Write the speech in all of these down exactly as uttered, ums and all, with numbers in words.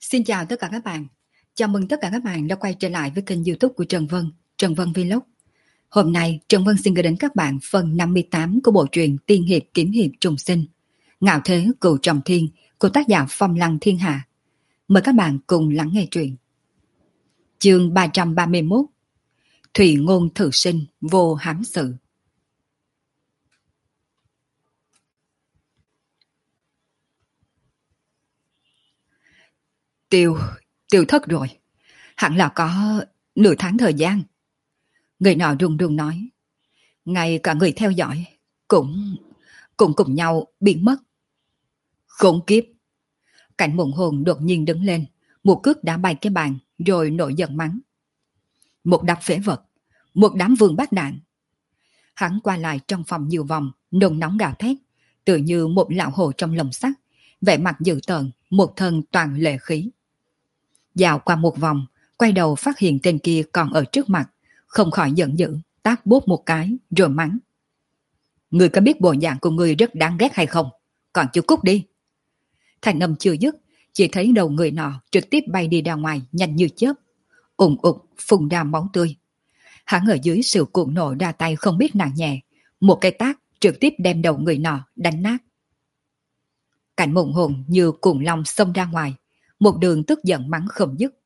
Xin chào tất cả các bạn. Chào mừng tất cả các bạn đã quay trở lại với kênh YouTube của Trần Vân, Trần Vân Vlog. Hôm nay, Trần Vân xin gửi đến các bạn phần năm mươi tám của bộ truyện Tiên hiệp kiếm hiệp trùng sinh, Ngạo thế cửu trọng thiên của tác giả Phong Lăng Thiên Hạ. Mời các bạn cùng lắng nghe truyện. Chương ba trăm ba mươi mốt. Thủy ngôn thử sinh vô hám sự. Tiêu, tiêu thất rồi. Hẳn là có nửa tháng thời gian. Người nọ run run nói. Ngay cả người theo dõi cũng cũng cùng nhau biến mất. Khốn kiếp. Cảnh Mộng Hồn đột nhiên đứng lên, một cước đá bay cái bàn rồi nổi giận mắng. Một đám phế vật, một đám vương bát đạn. Hắn qua lại trong phòng nhiều vòng, nôn nóng gào thét, tự như một lão hồ trong lồng sắt, vẻ mặt dữ tợn, một thân toàn lệ khí. Dạo qua một vòng, quay đầu phát hiện tên kia còn ở trước mặt, không khỏi giận dữ, tát bốp một cái, rồi mắng. Người có biết bộ dạng của người rất đáng ghét hay không? Còn chưa cút đi. Thành âm chưa dứt, chỉ thấy đầu người nọ trực tiếp bay đi ra ngoài nhanh như chớp, ủng ục phun ra máu tươi. Hắn ở dưới sự cuộn nổ ra tay không biết nặng nhẹ, một cái tát trực tiếp đem đầu người nọ đánh nát. Cảnh Mộng Hồn như cuồng long xông ra ngoài, một đường tức giận mắng không dứt.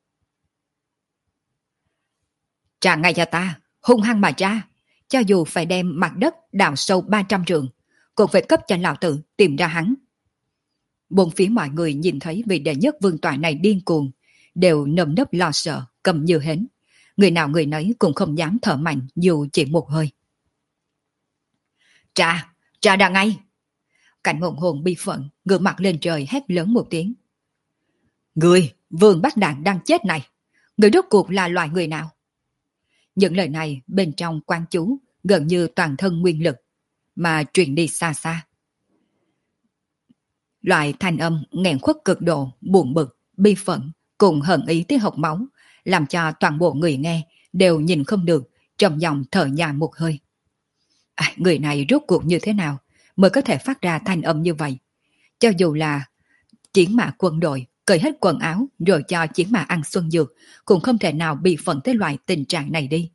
Trả ngay cho ta, hung hăng mà ra, cho dù phải đem mặt đất đào sâu ba trăm trượng, cũng phải cấp cho lão tử tìm ra hắn. Bốn phía mọi người nhìn thấy vị đệ nhất vương tọa này điên cuồng, đều nơm nớp lo sợ, cầm như hến. Người nào người nấy cũng không dám thở mạnh dù chỉ một hơi. Trả, trả ra ngay. Cảnh Mộng Hồn bi phận, ngửa mặt lên trời hét lớn một tiếng. Người, vương bát đạn đang chết này, người rốt cuộc là loài người nào? Những lời này bên trong quan chú gần như toàn thân nguyên lực, mà truyền đi xa xa. Loại thanh âm nghẹn khuất cực độ, buồn bực, bi phẫn, cùng hận ý tới hộc máu, làm cho toàn bộ người nghe đều nhìn không được, trong dòng thở dài một hơi. À, người này rốt cuộc như thế nào mới có thể phát ra thanh âm như vậy? Cho dù là chiến mã quân đội, cởi hết quần áo rồi cho chiến mã ăn xuân dược, cũng không thể nào bị phận tới loại tình trạng này đi.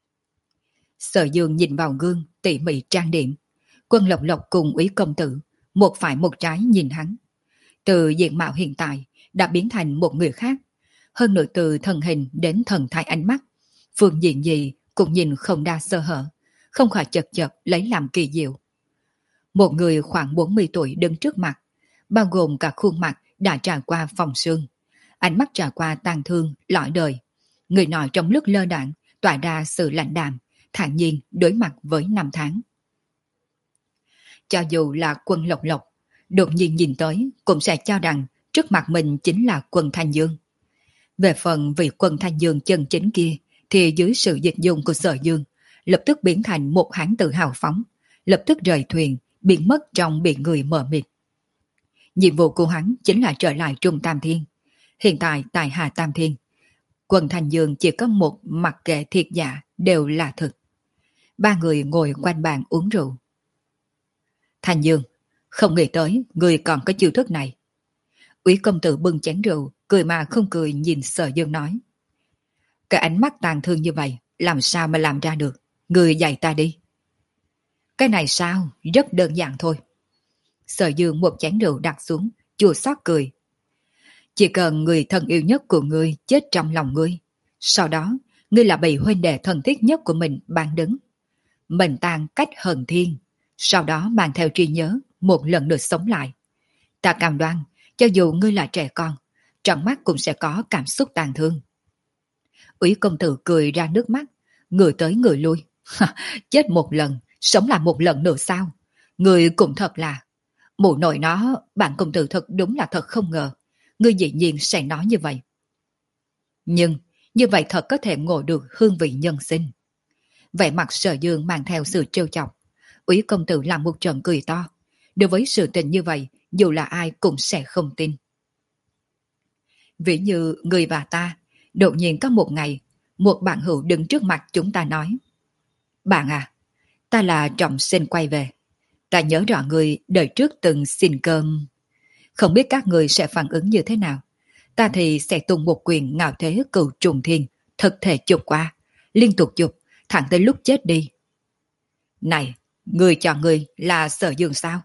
Sở Dương nhìn vào gương, tỉ mỉ trang điểm. Quân Lộc Lộc cùng Úy công tử, một phải một trái nhìn hắn. Từ diện mạo hiện tại, đã biến thành một người khác. Hơn nữa từ thân hình đến thần thái ánh mắt, phương diện gì cũng nhìn không đa sơ hở, không khỏi chật chật lấy làm kỳ diệu. Một người khoảng bốn mươi tuổi đứng trước mặt, bao gồm cả khuôn mặt đã trải qua phòng sương, ánh mắt trải qua tàn thương, lõi đời. Người nọ trong lúc lơ đãng tỏa ra sự lạnh đạm, thản nhiên đối mặt với năm tháng. Cho dù là Quân Lộc Lộc, đột nhiên nhìn tới cũng sẽ cho rằng trước mặt mình chính là Quân Thanh Dương. Về phần vị Quân Thanh Dương chân chính kia, thì dưới sự dịch dung của Sở Dương, lập tức biến thành một hán tử hào phóng, lập tức rời thuyền, biến mất trong biển người mờ mịt. Nhiệm vụ của hắn chính là trở lại Trung Tam Thiên. Hiện tại tại Hà Tam Thiên, Quân Thanh Dương chỉ có một mặc kệ thiệt giả đều là thực. Ba người ngồi quanh bàn uống rượu. Thanh Dương, không nghĩ tới người còn có chiêu thức này. Úy công tử bưng chén rượu, cười mà không cười nhìn Sở Dương nói. Cái ánh mắt tàn thương như vậy, làm sao mà làm ra được? Người dạy ta đi. Cái này sao? Rất đơn giản thôi. Sở Dương một chén rượu đặt xuống, chua xót cười. Chỉ cần người thân yêu nhất của ngươi chết trong lòng ngươi, sau đó ngươi là bị huynh đệ thân thiết nhất của mình ban đứng. Mình tan cách hận thiên, sau đó mang theo trí nhớ một lần nữa sống lại. Ta cam đoan, cho dù ngươi là trẻ con, trong mắt cũng sẽ có cảm xúc tàn thương. Úy công tử cười ra nước mắt, người tới người lui. Chết một lần, sống lại một lần nữa sao? Người cũng thật là... Mụ nội nó, bạn công tử thật đúng là thật không ngờ. Ngươi dĩ nhiên sẽ nói như vậy. Nhưng, như vậy thật có thể ngộ được hương vị nhân sinh. Vẻ mặt Sở Dương mang theo sự trêu chọc. Úy công tử làm một trận cười to. Đối với sự tình như vậy, dù là ai cũng sẽ không tin. Ví như người và ta, đột nhiên có một ngày, một bạn hữu đứng trước mặt chúng ta nói. Bạn à, ta là trọng sinh quay về. Ta nhớ rõ người đời trước từng xin cơm. Không biết các người sẽ phản ứng như thế nào. ta thì sẽ tung một quyền ngạo thế cửu trùng thiên, thực thể chụp qua, liên tục chụp, thẳng tới lúc chết đi. Này, người chọn người là Sở Dương sao?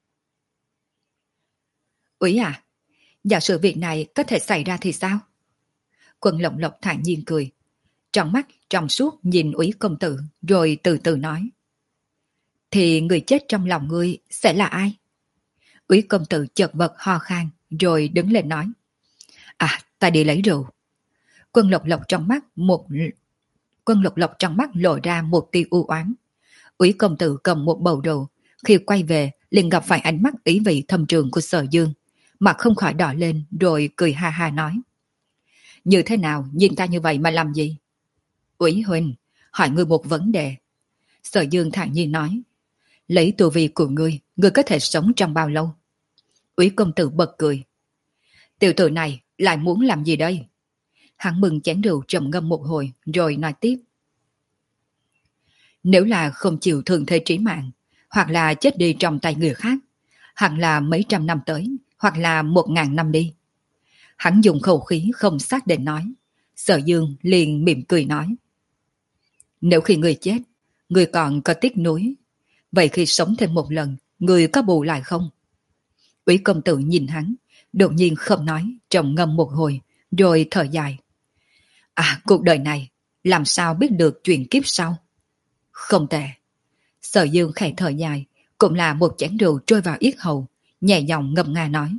Úy à, giả sử việc này có thể xảy ra thì sao? Quân Lộc Lộc thản nhiên cười, trong mắt trong suốt nhìn Úy công tử, rồi từ từ nói. Thì người chết trong lòng ngươi sẽ là ai? Úy công tử chợt vật ho khan, rồi đứng lên nói. À, ta đi lấy rượu. Quân Lộc Lộc trong mắt một Quân Lộc Lộc trong mắt lộ ra một tia u oán. Úy công tử cầm một bầu rượu, khi quay về liền gặp phải ánh mắt ý vị thâm trường của Sở Dương, mặt không khỏi đỏ lên, rồi cười ha ha nói. Như thế nào, nhìn ta như vậy mà làm gì? Úy huynh, hỏi ngươi một vấn đề. Sở Dương thản nhiên nói. Lấy tu vi của ngươi, ngươi có thể sống trong bao lâu? Úy công tử bật cười. Tiểu tử này lại muốn làm gì đây? Hắn bừng chén rượu trầm ngâm một hồi, rồi nói tiếp. Nếu là không chịu thường thế trí mạng, hoặc là chết đi trong tay người khác, hoặc là mấy trăm năm tới, hoặc là một ngàn năm đi. Hắn dùng khẩu khí không xác định nói. Sở Dương liền mỉm cười nói. Nếu khi người chết, người còn có tiếc nuối, vậy khi sống thêm một lần, người có bù lại không? Úy công tử nhìn hắn, đột nhiên không nói, trầm ngâm một hồi, rồi thở dài. À, cuộc đời này, làm sao biết được chuyện kiếp sau? Không tệ. Sở Dương khẽ thở dài, cũng là một chén rượu trôi vào yết hầu, nhẹ giọng ngâm nga nói.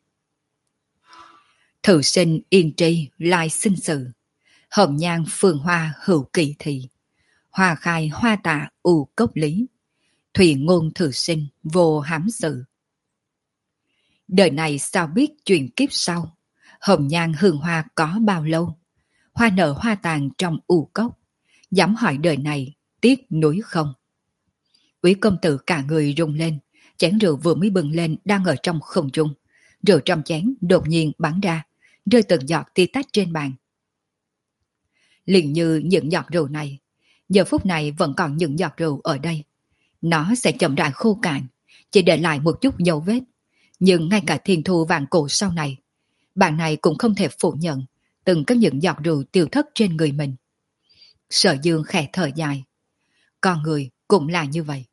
Thử sinh yên tri lai sinh sự, hồng nhan phương hoa hữu kỳ thị, hoa khai hoa tạ u cốc lý, thủy ngôn thử sinh vô hám sự. Đời này sao biết chuyện kiếp sau, hồng nhan hương hoa có bao lâu, hoa nở hoa tàn trong u cốc, dám hỏi đời này tiếc nuối không? Úy công tử cả người rung lên, chén rượu vừa mới bừng lên đang ở trong không trung, rượu trong chén đột nhiên bắn ra, rơi từng giọt tí tách trên bàn. Liền như những giọt rượu này, giờ phút này vẫn còn những giọt rượu ở đây. Nó sẽ chậm rãi khô cạn, chỉ để lại một chút dấu vết. Nhưng ngay cả thiên thu vạn cổ sau này, bạn này cũng không thể phủ nhận từng có những giọt rượu tiêu thất trên người mình. Sở Dương khẽ thở dài. Con người cũng là như vậy.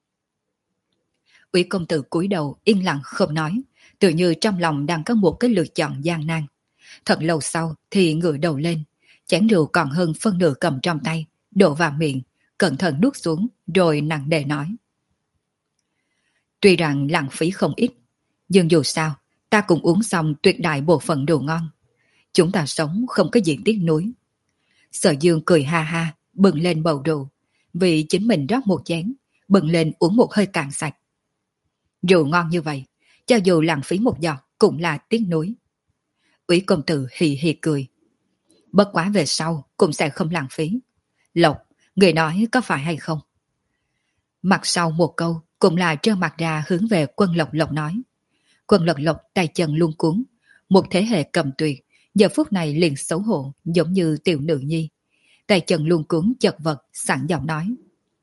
Úy công tử cúi đầu yên lặng không nói, tự như trong lòng đang có một cái lựa chọn gian nan. Thật lâu sau thì ngửa đầu lên, chén rượu còn hơn phân nửa cầm trong tay, đổ vào miệng, cẩn thận nuốt xuống, rồi nặng nề nói. Tuy rằng lãng phí không ít, nhưng dù sao, ta cũng uống xong tuyệt đại bộ phận đồ ngon. Chúng ta sống không có gì tiếc nuối. Sở Dương cười ha ha, bừng lên bầu rượu, vì chính mình rót một chén, bừng lên uống một hơi cạn sạch. Rượu ngon như vậy, cho dù lãng phí một giọt cũng là tiếc nuối. Úy công tử hì hì cười. Bất quá về sau cũng sẽ không lãng phí. Lộc, người nói có phải hay không? Mặt sau một câu cũng là trơ mặt ra hướng về Quân Lộc Lộc nói. Quân Lộc Lộc tay chân luống cuống, một thế hệ cầm tuyệt, giờ phút này liền xấu hổ giống như tiểu nữ nhi. Tay chân luống cuống chật vật, sẵn giọng nói.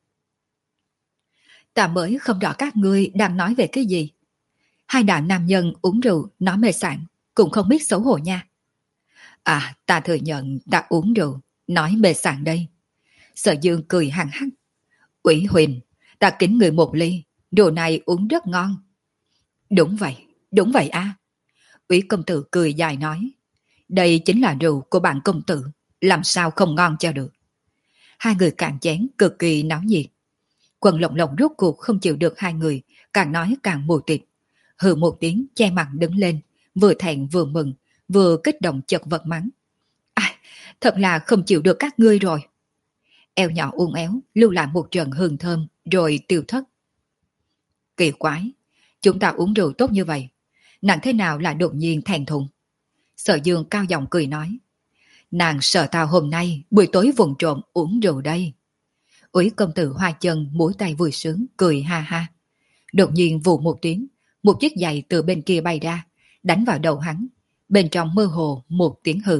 Ta mới không rõ các ngươi đang nói về cái gì. Hai đạo nam nhân uống rượu nói mê sảng, cũng không biết xấu hổ nha. À, ta thừa nhận ta uống rượu, nói mê sảng đây. Sở Dương cười hằng hắc. Ủy Huỳnh, ta kính người một ly, rượu này uống rất ngon. Đúng vậy, đúng vậy a. À. Ủy công tử cười dài nói. Đây chính là rượu của bạn công tử, làm sao không ngon cho được. Hai người cạn chén cực kỳ náo nhiệt. Quân Lộc Lộc rốt cuộc không chịu được hai người, càng nói càng mù tịt. Hừ một tiếng che mặt đứng lên, vừa thẹn vừa mừng, vừa kích động chật vật mắng. À, thật là không chịu được các ngươi rồi. Eo nhỏ uốn éo, lưu lại một trận hương thơm, rồi tiêu thất. Kỳ quái, chúng ta uống rượu tốt như vậy, nàng thế nào lại đột nhiên thẹn thùng? Sở Dương cao giọng cười nói. Nàng sợ tao hôm nay buổi tối vùng trộm uống rượu đây. Úy công tử hoa chân mũi tay vui sướng, cười ha ha. Đột nhiên vù một tiếng, một chiếc giày từ bên kia bay ra, đánh vào đầu hắn. Bên trong mơ hồ một tiếng hừ.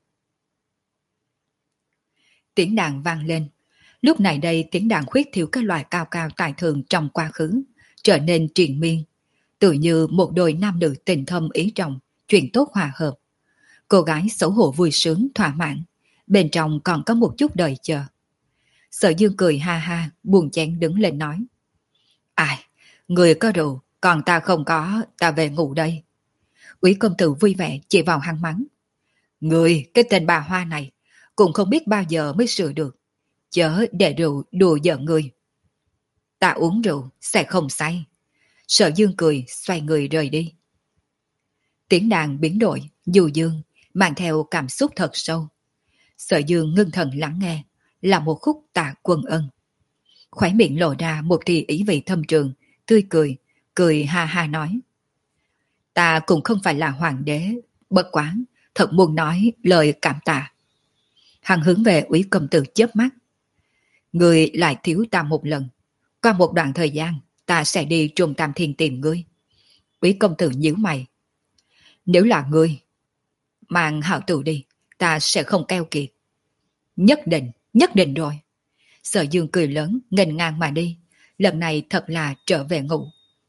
Tiếng đàn vang lên. Lúc này đây tiếng đàn khuyết thiếu các loại cao cao tài thượng trong quá khứ, trở nên triền miên, tự như một đôi nam nữ tình thâm ý trọng, chuyện tốt hòa hợp. Cô gái xấu hổ vui sướng thỏa mãn, bên trong còn có một chút đợi chờ. Sở Dương cười ha ha, buồn chén đứng lên nói. Ai, người có rượu, còn ta không có, ta về ngủ đây. Úy công tử vui vẻ chỉ vào hắn mắng. Người, cái tên bà Hoa này, cũng không biết bao giờ mới sửa được. Chớ để rượu đùa giỡn người. Ta uống rượu, sẽ không say. Sở Dương cười, xoay người rời đi. Tiếng đàn biến đổi, du dương, mang theo cảm xúc thật sâu. Sở Dương ngưng thần lắng nghe, là một khúc Tạ Quân Ân. Khóe miệng lộ ra một tia ý vị thâm trường, tươi cười, cười ha ha nói. Ta cũng không phải là hoàng đế, bất quá, thật muốn nói lời cảm tạ. Hắn hướng về Úy công tử chớp mắt. Người lại thiếu ta một lần. Qua một đoạn thời gian, ta sẽ đi Trung Tam Thiên tìm ngươi. Úy công tử nhíu mày. Nếu là ngươi, mang hảo tử đi, ta sẽ không keo kiệt. Nhất định, nhất định rồi. Sở Dương cười lớn, nghênh ngang mà đi. Lần này thật là trở về ngủ.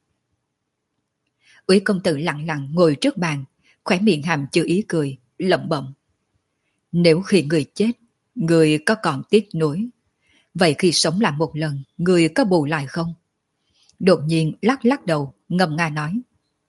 Úy công tử lặng lặng ngồi trước bàn, khóe miệng hàm chứa ý cười, lẩm bẩm. Nếu khi người chết, người có còn tiếc nuối, vậy khi sống lại một lần, người có bù lại không? Đột nhiên lắc lắc đầu, ngâm nga nói.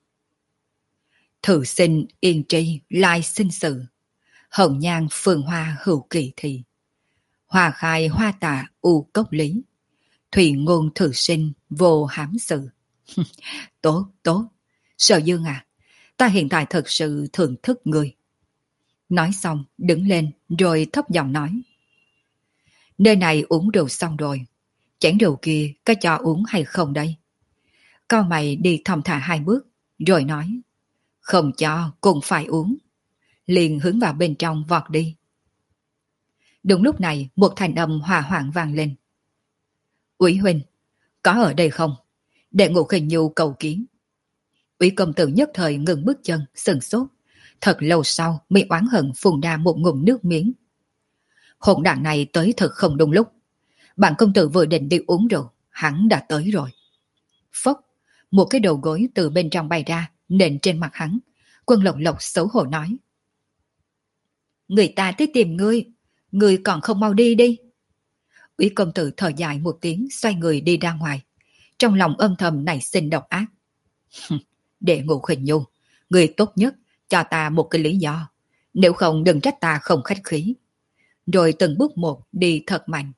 Thử sinh yên tri lai sinh sự, hồng nhan phường hoa hữu kỳ thị. Hoa khai hoa tạ u cốc lý, thủy ngôn thử sinh vô hám sự. Tốt, tốt. Sở Dương à, ta hiện tại thật sự thưởng thức người. Nói xong, đứng lên, rồi thấp giọng nói. Nơi này uống rượu xong rồi, chén rượu kia có cho uống hay không đây? Cao mày đi thong thả hai bước, rồi nói. Không cho, cũng phải uống. Liền hướng vào bên trong vọt đi. Đúng lúc này, một thanh âm hòa hoãn vang lên. Úy huynh, có ở đây không? Để Ngũ Khinh Nhu cầu kiến. Úy công tử nhất thời ngừng bước chân, sừng sốt. Thật lâu sau mới oán hận phun ra một ngụm nước miếng. Hỗn đản này tới thật không đúng lúc. Bạn công tử vừa định đi uống rượu, hắn đã tới rồi. Phốc, một cái đầu gối từ bên trong bay ra, nện trên mặt hắn. Quân Lộc Lộc xấu hổ nói. Người ta tới tìm ngươi, ngươi còn không mau đi đi. Úy công tử thở dài một tiếng, xoay người đi ra ngoài. Trong lòng âm thầm nảy sinh độc ác. Để Ngũ Khinh Nhu, người tốt nhất cho ta một cái lý do. Nếu không đừng trách ta không khách khí. Rồi từng bước một đi thật mạnh.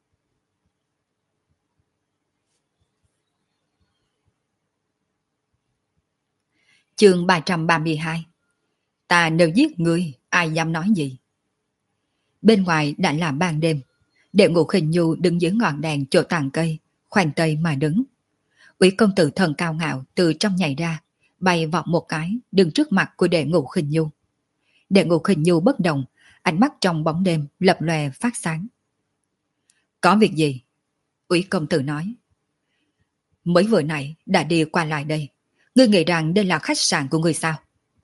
Chương ba trăm ba mươi hai. Ta nếu giết ngươi, ai dám nói gì? Bên ngoài đã là ban đêm. Đệ Ngũ Khinh Nhu đứng dưới ngọn đèn chỗ tàn cây, khoanh tay mà đứng. Úy công tử thần cao ngạo từ trong nhảy ra, bay vọt một cái, đứng trước mặt của Đệ Ngũ Khinh Nhu. Đệ Ngũ Khinh Nhu bất động, ánh mắt trong bóng đêm lập lòe phát sáng. Có việc gì? Úy công tử nói. Mới vừa nãy đã đi qua lại đây. Ngươi nghĩ rằng đây là khách sạn của ngươi sao?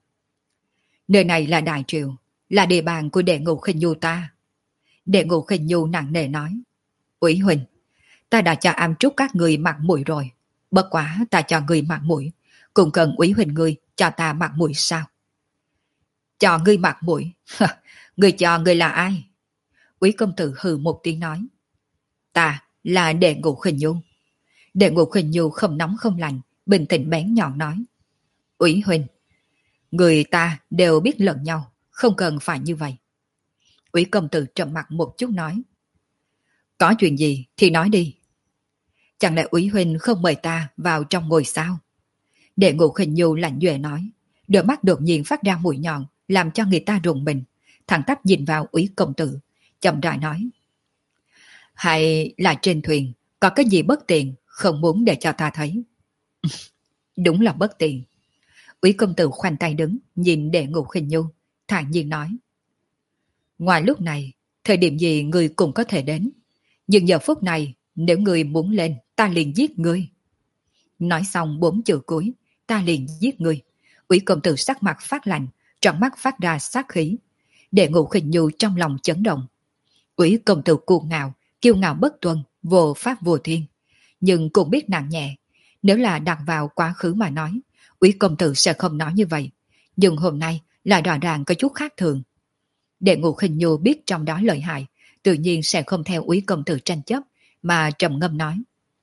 Nơi này là Đại Triều, là địa bàn của Đệ Ngũ Khinh Nhu ta. Đệ Ngũ Khinh Nhu nặng nề nói. Úy huynh, ta đã cho am trúc các người mặt mũi rồi. Bất quá ta cho người mặt mũi, cũng cần Úy huynh ngươi cho ta mặt mũi sao? Cho ngươi mặt mũi? Người cho ngươi là ai? Úy công tử hừ một tiếng nói. Ta là Đệ Ngũ Khinh Nhu. Đệ Ngũ Khinh Nhu không nóng không lạnh, bình tĩnh bén nhọn nói. Úy huynh, người ta đều biết lẫn nhau, không cần phải như vậy. Úy công tử trầm mặt một chút nói. Có chuyện gì thì nói đi. Chẳng lẽ Úy huynh không mời ta vào trong ngồi sao? Đệ Ngũ Khinh Nhu lạnh duệ nói. Đôi mắt đột nhiên phát ra mũi nhọn, làm cho người ta rùng mình. Thẳng tắp nhìn vào Úy công tử, chậm rãi nói. Hay là trên thuyền có cái gì bất tiện không muốn để cho ta thấy? Đúng là bất tiện. Úy công tử khoanh tay đứng, nhìn Đệ Ngũ Khinh Nhu, thản nhiên nói. Ngoài lúc này, thời điểm gì người cũng có thể đến. Nhưng giờ phút này, nếu người muốn lên, ta liền giết ngươi. Nói xong bốn chữ cuối, ta liền giết ngươi. Úy công tử sắc mặt phát lạnh, trong mắt phát ra sát khí. Đệ Ngũ Khinh Nhu trong lòng chấn động. Úy công tử cuồng ngạo, kiêu ngạo bất tuân, vô pháp vô thiên. Nhưng cũng biết nặng nhẹ. Nếu là đặt vào quá khứ mà nói, Úy công tử sẽ không nói như vậy. Nhưng hôm nay là rõ ràng có chút khác thường. Đệ Ngũ Khinh Nhu biết trong đó lợi hại, tự nhiên sẽ không theo Úy công tử tranh chấp, mà trầm ngâm nói.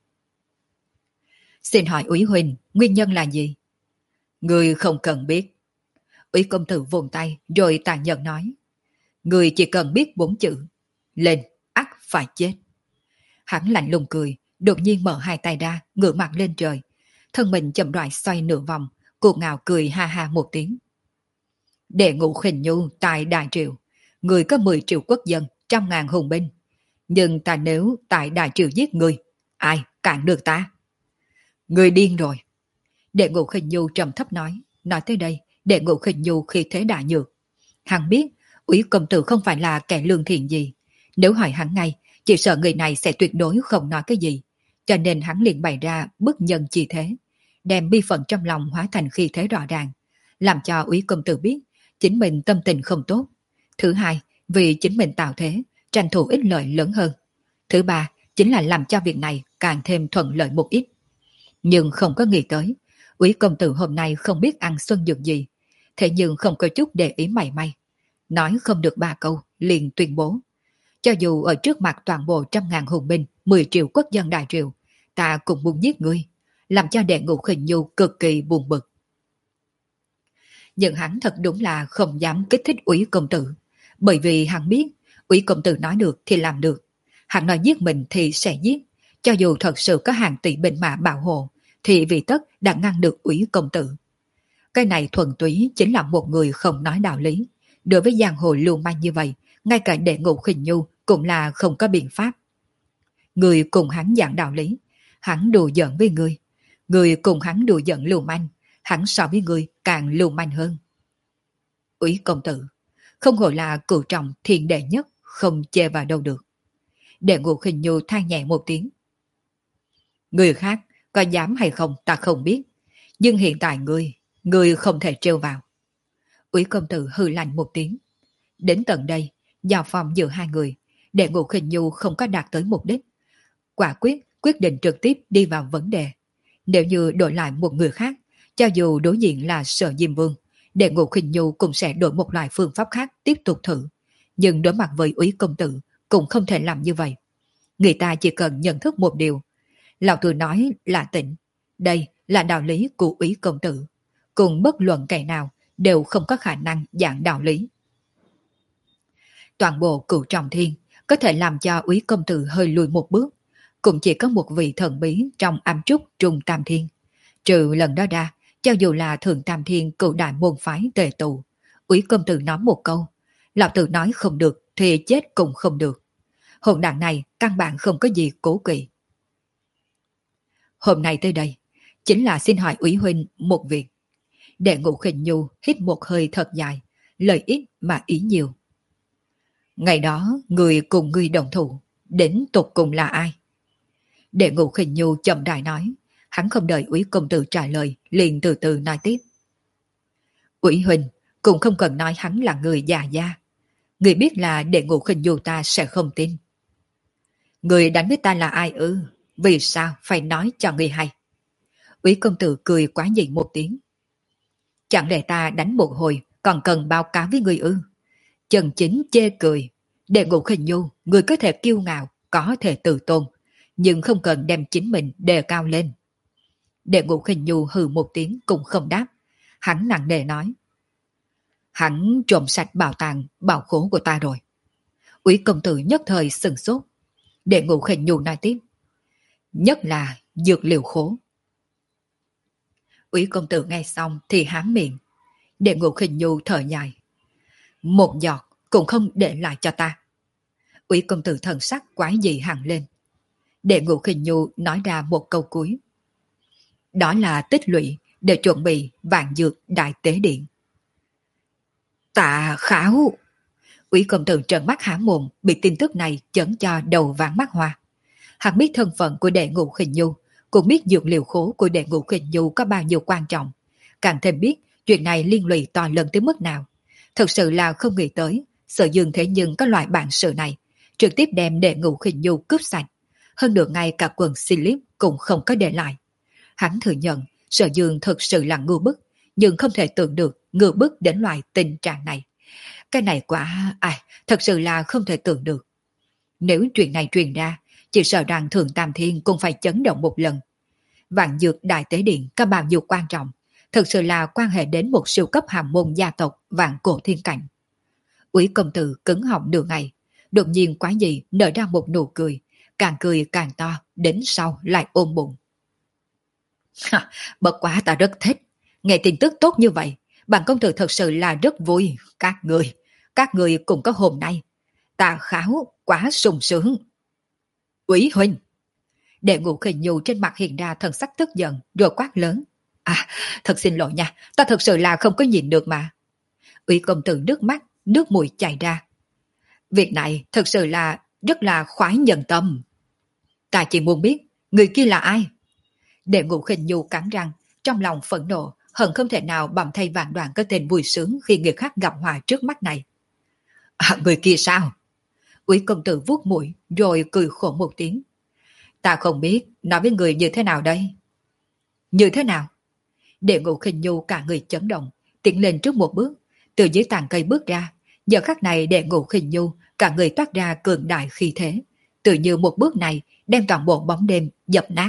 Xin hỏi Úy huynh, nguyên nhân là gì? Người không cần biết. Úy công tử vung tay rồi tàn nhẫn nói. Người chỉ cần biết bốn chữ. Lên, ắt phải chết. Hắn lạnh lùng cười, đột nhiên mở hai tay ra, ngửa mặt lên trời. Thân mình chậm rãi xoay nửa vòng, cuồng ngạo cười ha ha một tiếng. Đệ Ngũ Khinh Nhu tại Đại Triệu, người có mười triệu quốc dân, trăm ngàn hùng binh. Nhưng ta nếu tại Đại Triệu giết người, ai cản được ta? Người điên rồi. Đệ Ngũ Khinh Nhu trầm thấp nói. Nói tới đây, Đệ Ngũ Khinh Nhu khi thế đại nhược. Hắn biết, Úy công tử không phải là kẻ lương thiện gì. Nếu hỏi hắn ngay, chỉ sợ người này sẽ tuyệt đối không nói cái gì. Cho nên hắn liền bày ra bức nhân chi thế, đem bi phận trong lòng hóa thành khí thế rõ ràng, làm cho Úy công tử biết chính mình tâm tình không tốt. Thứ hai, vì chính mình tạo thế, tranh thủ ích lợi lớn hơn. Thứ ba, chính là làm cho việc này càng thêm thuận lợi một ít. Nhưng không có nghĩ tới, Úy công tử hôm nay không biết ăn xuân dược gì, thế nhưng không có chút để ý mảy may. Nói không được ba câu, liền tuyên bố. Cho dù ở trước mặt toàn bộ trăm ngàn hùng binh, mười triệu quốc dân Đại Triệu, ta cũng muốn giết ngươi, làm cho Đệ Ngũ Khinh Nhu cực kỳ buồn bực. Nhưng hắn thật đúng là không dám kích thích Úy công tử, bởi vì hắn biết Úy công tử nói được thì làm được. Hắn nói giết mình thì sẽ giết, cho dù thật sự có hàng tỷ binh mã bảo hộ, thì vì tất đã ngăn được Úy công tử. Cái này thuần túy chính là một người không nói đạo lý. Đối với giang hồ lưu manh như vậy, ngay cả Đệ Ngũ Khinh Nhu cũng là không có biện pháp. Người cùng hắn giảng đạo lý, hắn đùa giỡn với người. Người cùng hắn đùa giỡn lưu manh, hắn so với người càng lưu manh hơn. Úy công tử, không hổ là cửu trọng thiên đệ nhất, không chê vào đâu được. Đệ Ngũ Khinh Nhu than nhẹ một tiếng. Người khác có dám hay không ta không biết, nhưng hiện tại ngươi, ngươi không thể trêu vào. Úy công tử hừ lạnh một tiếng. Đến tận đây, giao phong giữa hai người, Đệ Ngũ Khinh Nhu không có đạt tới mục đích. Quả quyết, quyết định trực tiếp đi vào vấn đề. Nếu như đổi lại một người khác, cho dù đối diện là Sở Diêm Vương, Đệ Ngũ Khinh Nhu cũng sẽ đổi một loại phương pháp khác tiếp tục thử. Nhưng đối mặt với Úy công tử, cũng không thể làm như vậy. Người ta chỉ cần nhận thức một điều. Lão tử nói là tịnh. Đây là đạo lý của Úy công tử. Cùng bất luận kẻ nào đều không có khả năng giảng đạo lý. Toàn bộ Cửu Trọng Thiên có thể làm cho Úy công tử hơi lùi một bước, cũng chỉ có một vị thần bí trong ám trúc Trung Tam Thiên. Trừ lần đó ra, cho dù là Thượng Tam Thiên cửu đại môn phái tề tụ, Úy công tử nói một câu, lão tử nói không được thì chết cũng không được. Hỗn đản này căn bản không có gì cố kỵ. Hôm nay tới đây, chính là xin hỏi Úy huynh một việc. Đệ Ngũ Khinh Nhu hít một hơi thật dài, lời ít mà ý nhiều. Ngày đó, người cùng người đồng thủ, đến tục cùng là ai? Đệ Ngũ Khinh Nhu chậm rãi nói, hắn không đợi Úy công tử trả lời, liền từ từ nói tiếp. Úy huynh cũng không cần nói hắn là người già gia. Người biết là Đệ Ngũ Khinh Nhu ta sẽ không tin. Người đánh với ta là ai ư? Vì sao phải nói cho người hay? Úy công tử cười quá nhị một tiếng. Chẳng lẽ ta đánh một hồi còn cần báo cáo với người ư? Chân chính chê cười. Đệ Ngũ Khinh Nhu, người có thể kiêu ngạo, có thể tự tôn, nhưng không cần đem chính mình đề cao lên. Đệ Ngũ Khinh Nhu hừ một tiếng cũng không đáp. Hắn nặng nề nói. Hắn trộm sạch bảo tàng, bảo khố của ta rồi. Úy công tử nhất thời sừng sốt. Đệ Ngũ Khinh Nhu nói tiếp. Nhất là dược liệu khố. Úy công tử nghe xong thì hám miệng. Đệ Ngũ Khinh Nhu thở dài. Một giọt cũng không để lại cho ta. Úy công tử thần sắc quái dị hẳn lên. Đệ Ngũ Khinh Nhu nói ra một câu cuối. Đó là tích lũy để chuẩn bị vạn dược đại tế điện. Tạ Khảo! Úy công tử trợn mắt há mồm, bị tin tức này chấn cho đầu ván mắt hoa. Hắn biết thân phận của Đệ Ngũ Khinh Nhu, cũng biết dược liệu khố của Đệ Ngũ Khinh Nhu có bao nhiêu quan trọng, càng thêm biết chuyện này liên lụy to lớn tới mức nào. Thật sự là không nghĩ tới, Sở Dương thế nhưng có loại bản sự này, trực tiếp đem Đệ Ngũ Khinh Nhu cướp sạch, hơn được ngay cả quần slip cũng không có để lại. Hắn thừa nhận Sở Dương thực sự là ngu bức, nhưng không thể tưởng được ngư bức đến loại tình trạng này. Cái này quả, ai, thật sự là không thể tưởng được. Nếu chuyện này truyền ra, chỉ sợ rằng Thượng Tam Thiên cũng phải chấn động một lần. Vạn Dược Đại Tế Điện có bao nhiêu quan trọng, thực sự là quan hệ đến một siêu cấp hàm môn gia tộc Vạn Cổ Thiên Cảnh. Úy công tử cứng họng nửa ngày, đột nhiên quá gì nở ra một nụ cười, càng cười càng to, đến sau lại ôm bụng. Bất quá ta rất thích, nghe tin tức tốt như vậy, bản công tử thật sự là rất vui. Các người, các người cùng có hôm nay, ta kháo quá sung sướng. Úy huynh, Đệ Ngũ Khinh Nhu trên mặt hiện ra thần sắc tức giận, rồi quát lớn. À, thật xin lỗi nha, ta thật sự là không có nhìn được mà. Úy công tử nước mắt, nước mũi chảy ra. Việc này thật sự là rất là khoái nhân tâm. Ta chỉ muốn biết, người kia là ai? Đệ Ngũ Khinh Nhu cắn răng, trong lòng phẫn nộ, hận không thể nào bầm thay vạn đoạn cái tên vui sướng khi người khác gặp họa trước mắt này. À, người kia sao? Úy công tử vuốt mũi, rồi cười khổ một tiếng. Ta không biết, nói với người như thế nào đây? Như thế nào? Đệ Ngũ Khinh Nhu cả người chấn động, tiến lên trước một bước, từ dưới tàn cây bước ra. Giờ khắc này Đệ Ngũ Khinh Nhu cả người toát ra cường đại khí thế, tự như một bước này đem toàn bộ bóng đêm dập nát.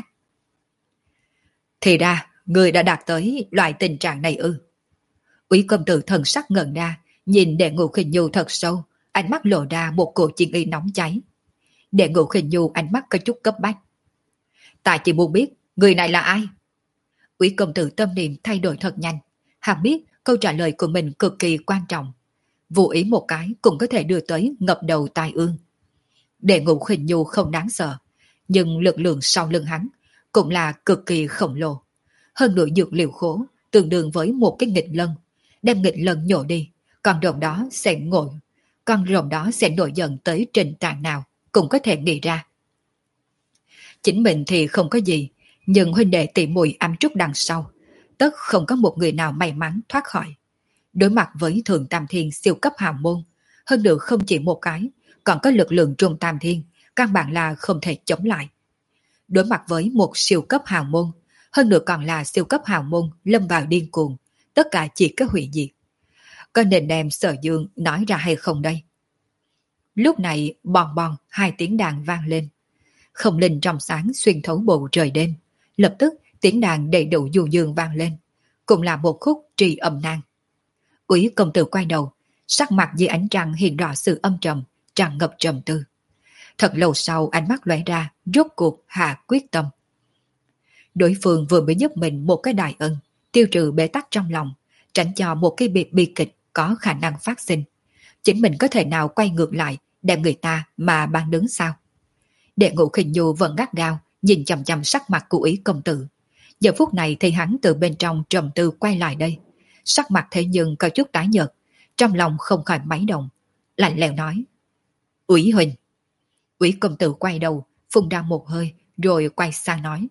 Thì ra, người đã đạt tới loại tình trạng này ư? Úy công tử thần sắc ngẩn ra, nhìn Đệ Ngũ Khinh Nhu thật sâu, ánh mắt lộ ra một cổ chiến ý nóng cháy. Đệ Ngũ Khinh Nhu ánh mắt có chút cấp bách. Ta chỉ muốn biết, người này là ai? Úy công tử tâm niệm thay đổi thật nhanh, hắn biết câu trả lời của mình cực kỳ quan trọng. Vô ý một cái cũng có thể đưa tới ngập đầu tai ương. Đệ Ngũ Khinh Nhu không đáng sợ, nhưng lực lượng sau lưng hắn cũng là cực kỳ khổng lồ. Hơn nữa dược liệu khố tương đương với một cái nghịch lân, đem nghịch lân nhổ đi, con rồng đó sẽ ngồi, con rồng đó sẽ nổi giận tới trình trạng nào cũng có thể nghĩ ra. Chính mình thì không có gì, nhưng huynh đệ tỷ muội ám trúc đằng sau, tất không có một người nào may mắn thoát khỏi. Đối mặt với Thượng Tam Thiên siêu cấp hào môn, hơn nữa không chỉ một cái, còn có lực lượng Trung Tam Thiên, căn bản là không thể chống lại. Đối mặt với một siêu cấp hào môn, hơn nữa còn là siêu cấp hào môn lâm vào điên cuồng, tất cả chỉ có hủy diệt. Có nên đem Sở Dương nói ra hay không đây? Lúc này bòn bòn hai tiếng đàn vang lên. Không linh trong sáng xuyên thấu bầu trời đêm, lập tức tiếng đàn đầy đủ du dương vang lên, cũng là một khúc trì âm nan. Úy công tử quay đầu, sắc mặt dưới ánh trăng hiện rõ sự âm trầm, tràn ngập trầm tư. Thật lâu sau ánh mắt lóe ra, rốt cuộc hạ quyết tâm. Đối phương vừa mới giúp mình một cái đại ân, tiêu trừ bế tắc trong lòng, tránh cho một cái biệt bi kịch có khả năng phát sinh. Chính mình có thể nào quay ngược lại, đem người ta mà ban đứng sao? Đệ Ngũ Khinh Nhu vẫn gắt gao, nhìn chằm chằm sắc mặt của Úy công tử. Giờ phút này thì hắn từ bên trong trầm tư quay lại đây. Sắc mặt thế nhưng có chút tái nhợt, trong lòng không khỏi máy động, lạnh lẽo nói. Úy huynh. Úy công tử quay đầu, phun ra một hơi, rồi quay sang nói.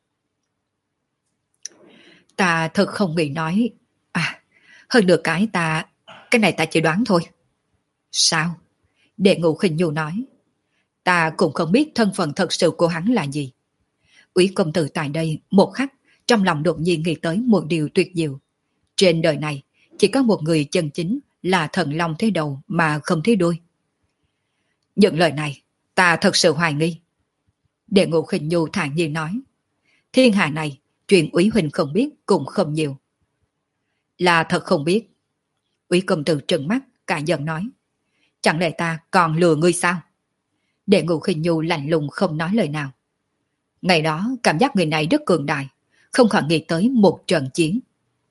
Ta thật không nghĩ nói. À, hơn nửa cái ta, cái này ta chỉ đoán thôi. Sao? Đệ Ngũ Khinh Nhu nói. Ta cũng không biết thân phận thật sự của hắn là gì. Úy công tử tại đây một khắc, trong lòng đột nhiên nghĩ tới một điều tuyệt diệu. Trên đời này, chỉ có một người chân chính là thần long thế đầu mà không thấy đuôi. Những lời này, ta thật sự hoài nghi. Đệ Ngũ Khinh Nhu thản nhiên nói. Thiên hạ này, chuyện Úy huynh không biết cũng không nhiều. Là thật không biết. Úy công tử trừng mắt, cả giận nói. Chẳng lẽ ta còn lừa ngươi sao? Đệ Ngũ Khinh Nhu lạnh lùng không nói lời nào. Ngày đó cảm giác người này rất cường đại, không khỏi nghĩ tới một trận chiến.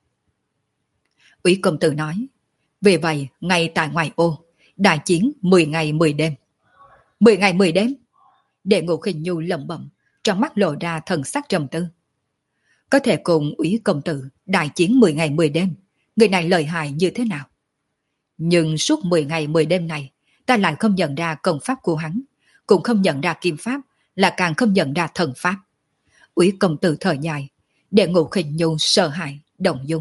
Úy công tử nói. Vì vậy, ngay tại ngoài ô, đại chiến mười ngày mười đêm. mười ngày mười đêm? Đệ Ngũ Khinh Nhu lẩm bẩm, trong mắt lộ ra thần sắc trầm tư. Có thể cùng Úy công tử đại chiến mười ngày mười đêm, người này lợi hại như thế nào? Nhưng suốt mười ngày mười đêm này, ta lại không nhận ra công pháp của hắn, cũng không nhận ra kim pháp, là càng không nhận ra thần pháp. Úy công tử thở dài, Đệ Ngũ Khinh Nhu sợ hãi, động dung.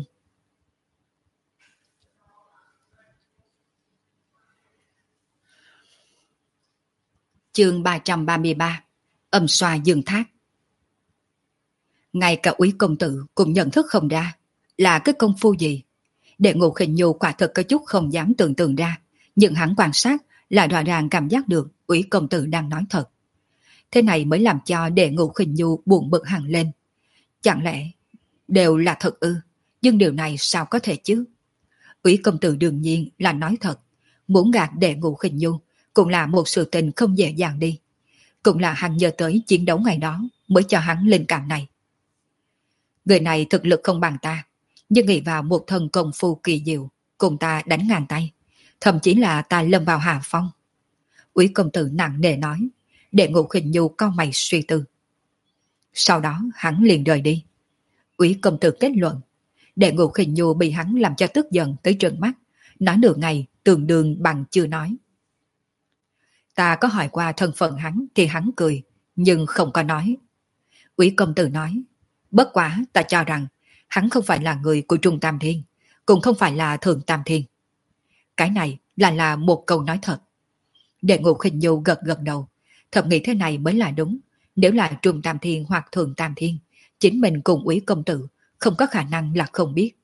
Chương ba trăm ba mươi ba. Âm xoa dương thác. Ngay cả Úy công tử cũng nhận thức không ra là cái công phu gì. Đệ Ngũ Khinh Nhu quả thật có chút không dám tưởng tượng ra, nhưng hắn quan sát là rõ ràng cảm giác được Úy công tử đang nói thật. Thế này mới làm cho Đệ Ngũ Khinh Nhu buồn bực hẳn lên. Chẳng lẽ đều là thật ư? Nhưng điều này sao có thể chứ? Úy công tử đương nhiên là nói thật. Muốn gạt Đệ Ngũ Khinh Nhu cũng là một sự tình không dễ dàng đi. Cũng là hắn nhớ tới chiến đấu ngày đó mới cho hắn linh cảm này. Người này thực lực không bằng ta, nhưng nghĩ vào một thần công phu kỳ diệu, cùng ta đánh ngàn tay, thậm chí là ta lâm vào hạ phong. Úy công tử nặng nề nói. Đệ Ngũ Khinh Nhu cau mày suy tư. Sau đó hắn liền rời đi. Úy công tử kết luận. Đệ Ngũ Khinh Nhu bị hắn làm cho tức giận tới trợn mắt, nói nửa ngày tương đương bằng chưa nói. Ta có hỏi qua thân phận hắn thì hắn cười, nhưng không có nói. Úy công tử nói. Bất quá ta cho rằng hắn không phải là người của Trung Tam Thiên, cũng không phải là Thượng Tam Thiên. Cái này là là một câu nói thật. Đệ Ngũ Khinh Nhu gật gật đầu, thầm nghĩ thế này mới là đúng. Nếu là Trung Tam Thiên hoặc Thượng Tam Thiên, chính mình cùng Úy công tử không có khả năng là không biết.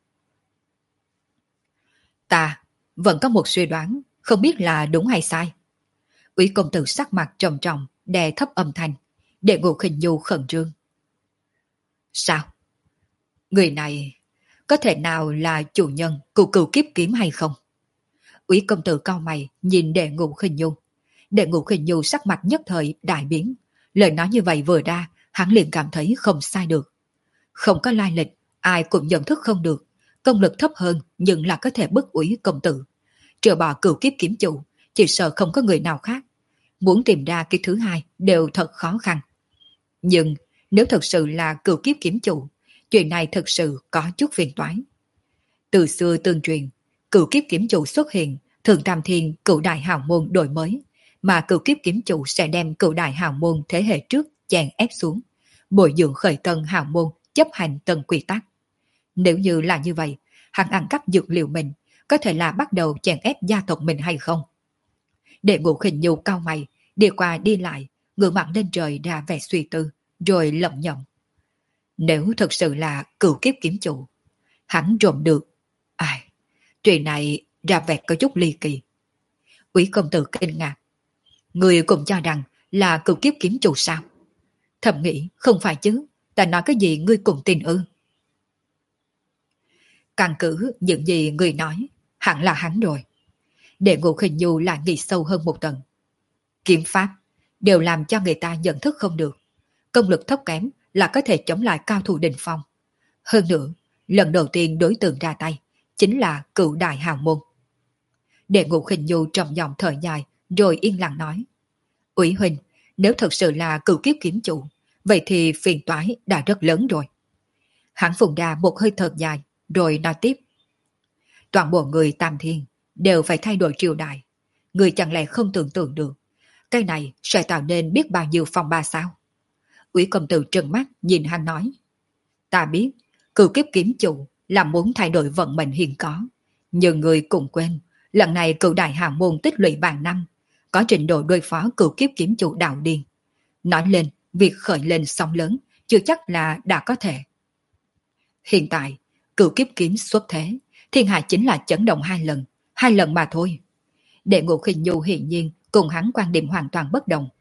Ta vẫn có một suy đoán, không biết là đúng hay sai. Úy công tử sắc mặt trầm trọng, đè thấp âm thanh. Đệ Ngũ Khinh Nhu khẩn trương. Sao? Người này có thể nào là chủ nhân của Cửu Kiếp Kiếm hay không? Úy công tử cau mày nhìn Đệ Ngũ Khinh Nhu. Đệ Ngũ Khinh Nhu sắc mặt nhất thời đại biến. Lời nói như vậy vừa ra, hắn liền cảm thấy không sai được. Không có lai lịch, ai cũng nhận thức không được. Công lực thấp hơn nhưng là có thể bức Úy công tử. Trừ bỏ Cửu Kiếp Kiếm chủ, chỉ sợ không có người nào khác. Muốn tìm ra cái thứ hai đều thật khó khăn. Nhưng nếu thật sự là Cửu Kiếp Kiếm chủ, chuyện này thật sự có chút phiền toái. Từ xưa tương truyền, Cửu Kiếp Kiếm chủ xuất hiện, Thượng Tam Thiên Cửu Đại Hào Môn đổi mới, mà Cửu Kiếp Kiếm chủ sẽ đem Cửu Đại Hào Môn thế hệ trước chèn ép xuống, bồi dưỡng khởi tân hào môn chấp hành tân quy tắc. Nếu như là như vậy, hắn ăn cắp dược liệu mình, có thể là bắt đầu chèn ép gia tộc mình hay không? Đệ Ngũ Khinh Nhu cau mày, đi qua đi lại, ngửa mặt lên trời ra vẻ suy tư, rồi lẩm nhẩm. Nếu thật sự là Cửu Kiếp Kiếm chủ, hắn trộm được. Ai, chuyện này ra vẻ có chút ly kỳ. Úy công tử kinh ngạc. Người cũng cho rằng là Cửu Kiếp Kiếm chủ sao? Thầm nghĩ không phải chứ, ta nói cái gì ngươi cũng tin ư? Căn cứ những gì người nói, hẳn là hắn rồi. Đệ Ngũ Khinh Nhu lại nghĩ sâu hơn một tầng. Kiếm pháp đều làm cho người ta nhận thức không được. Công lực thấp kém là có thể chống lại cao thủ đỉnh phong. Hơn nữa, lần đầu tiên đối tượng ra tay chính là Cửu Đại Hào Môn. Đệ Ngũ Khinh Nhu trầm giọng thở dài, rồi yên lặng nói. Úy huynh, nếu thật sự là Cửu Kiếp Kiếm chủ, vậy thì phiền toái đã rất lớn rồi. Hắn phun ra một hơi thở dài, rồi nói tiếp. Toàn bộ người Tam Thiên đều phải thay đổi triều đại. Người chẳng lẽ không tưởng tượng được, cái này sẽ tạo nên biết bao nhiêu phong ba sao? Úy công tử trừng mắt nhìn hắn nói. Ta biết, Cửu Kiếp Kiếm chủ là muốn thay đổi vận mệnh hiện có. Nhưng người cũng quên, lần này Cửu Đại Hào Môn tích lũy vạn năm, có trình độ đối phó Cửu Kiếp Kiếm chủ đạo điên. Nói lên, việc khởi lên sóng lớn, chưa chắc là đã có thể. Hiện tại, Cửu Kiếp Kiếm xuất thế, thiên hạ chính là chấn động hai lần, hai lần mà thôi. Đệ Ngũ Khinh Nhu hiển nhiên cùng hắn quan điểm hoàn toàn bất đồng.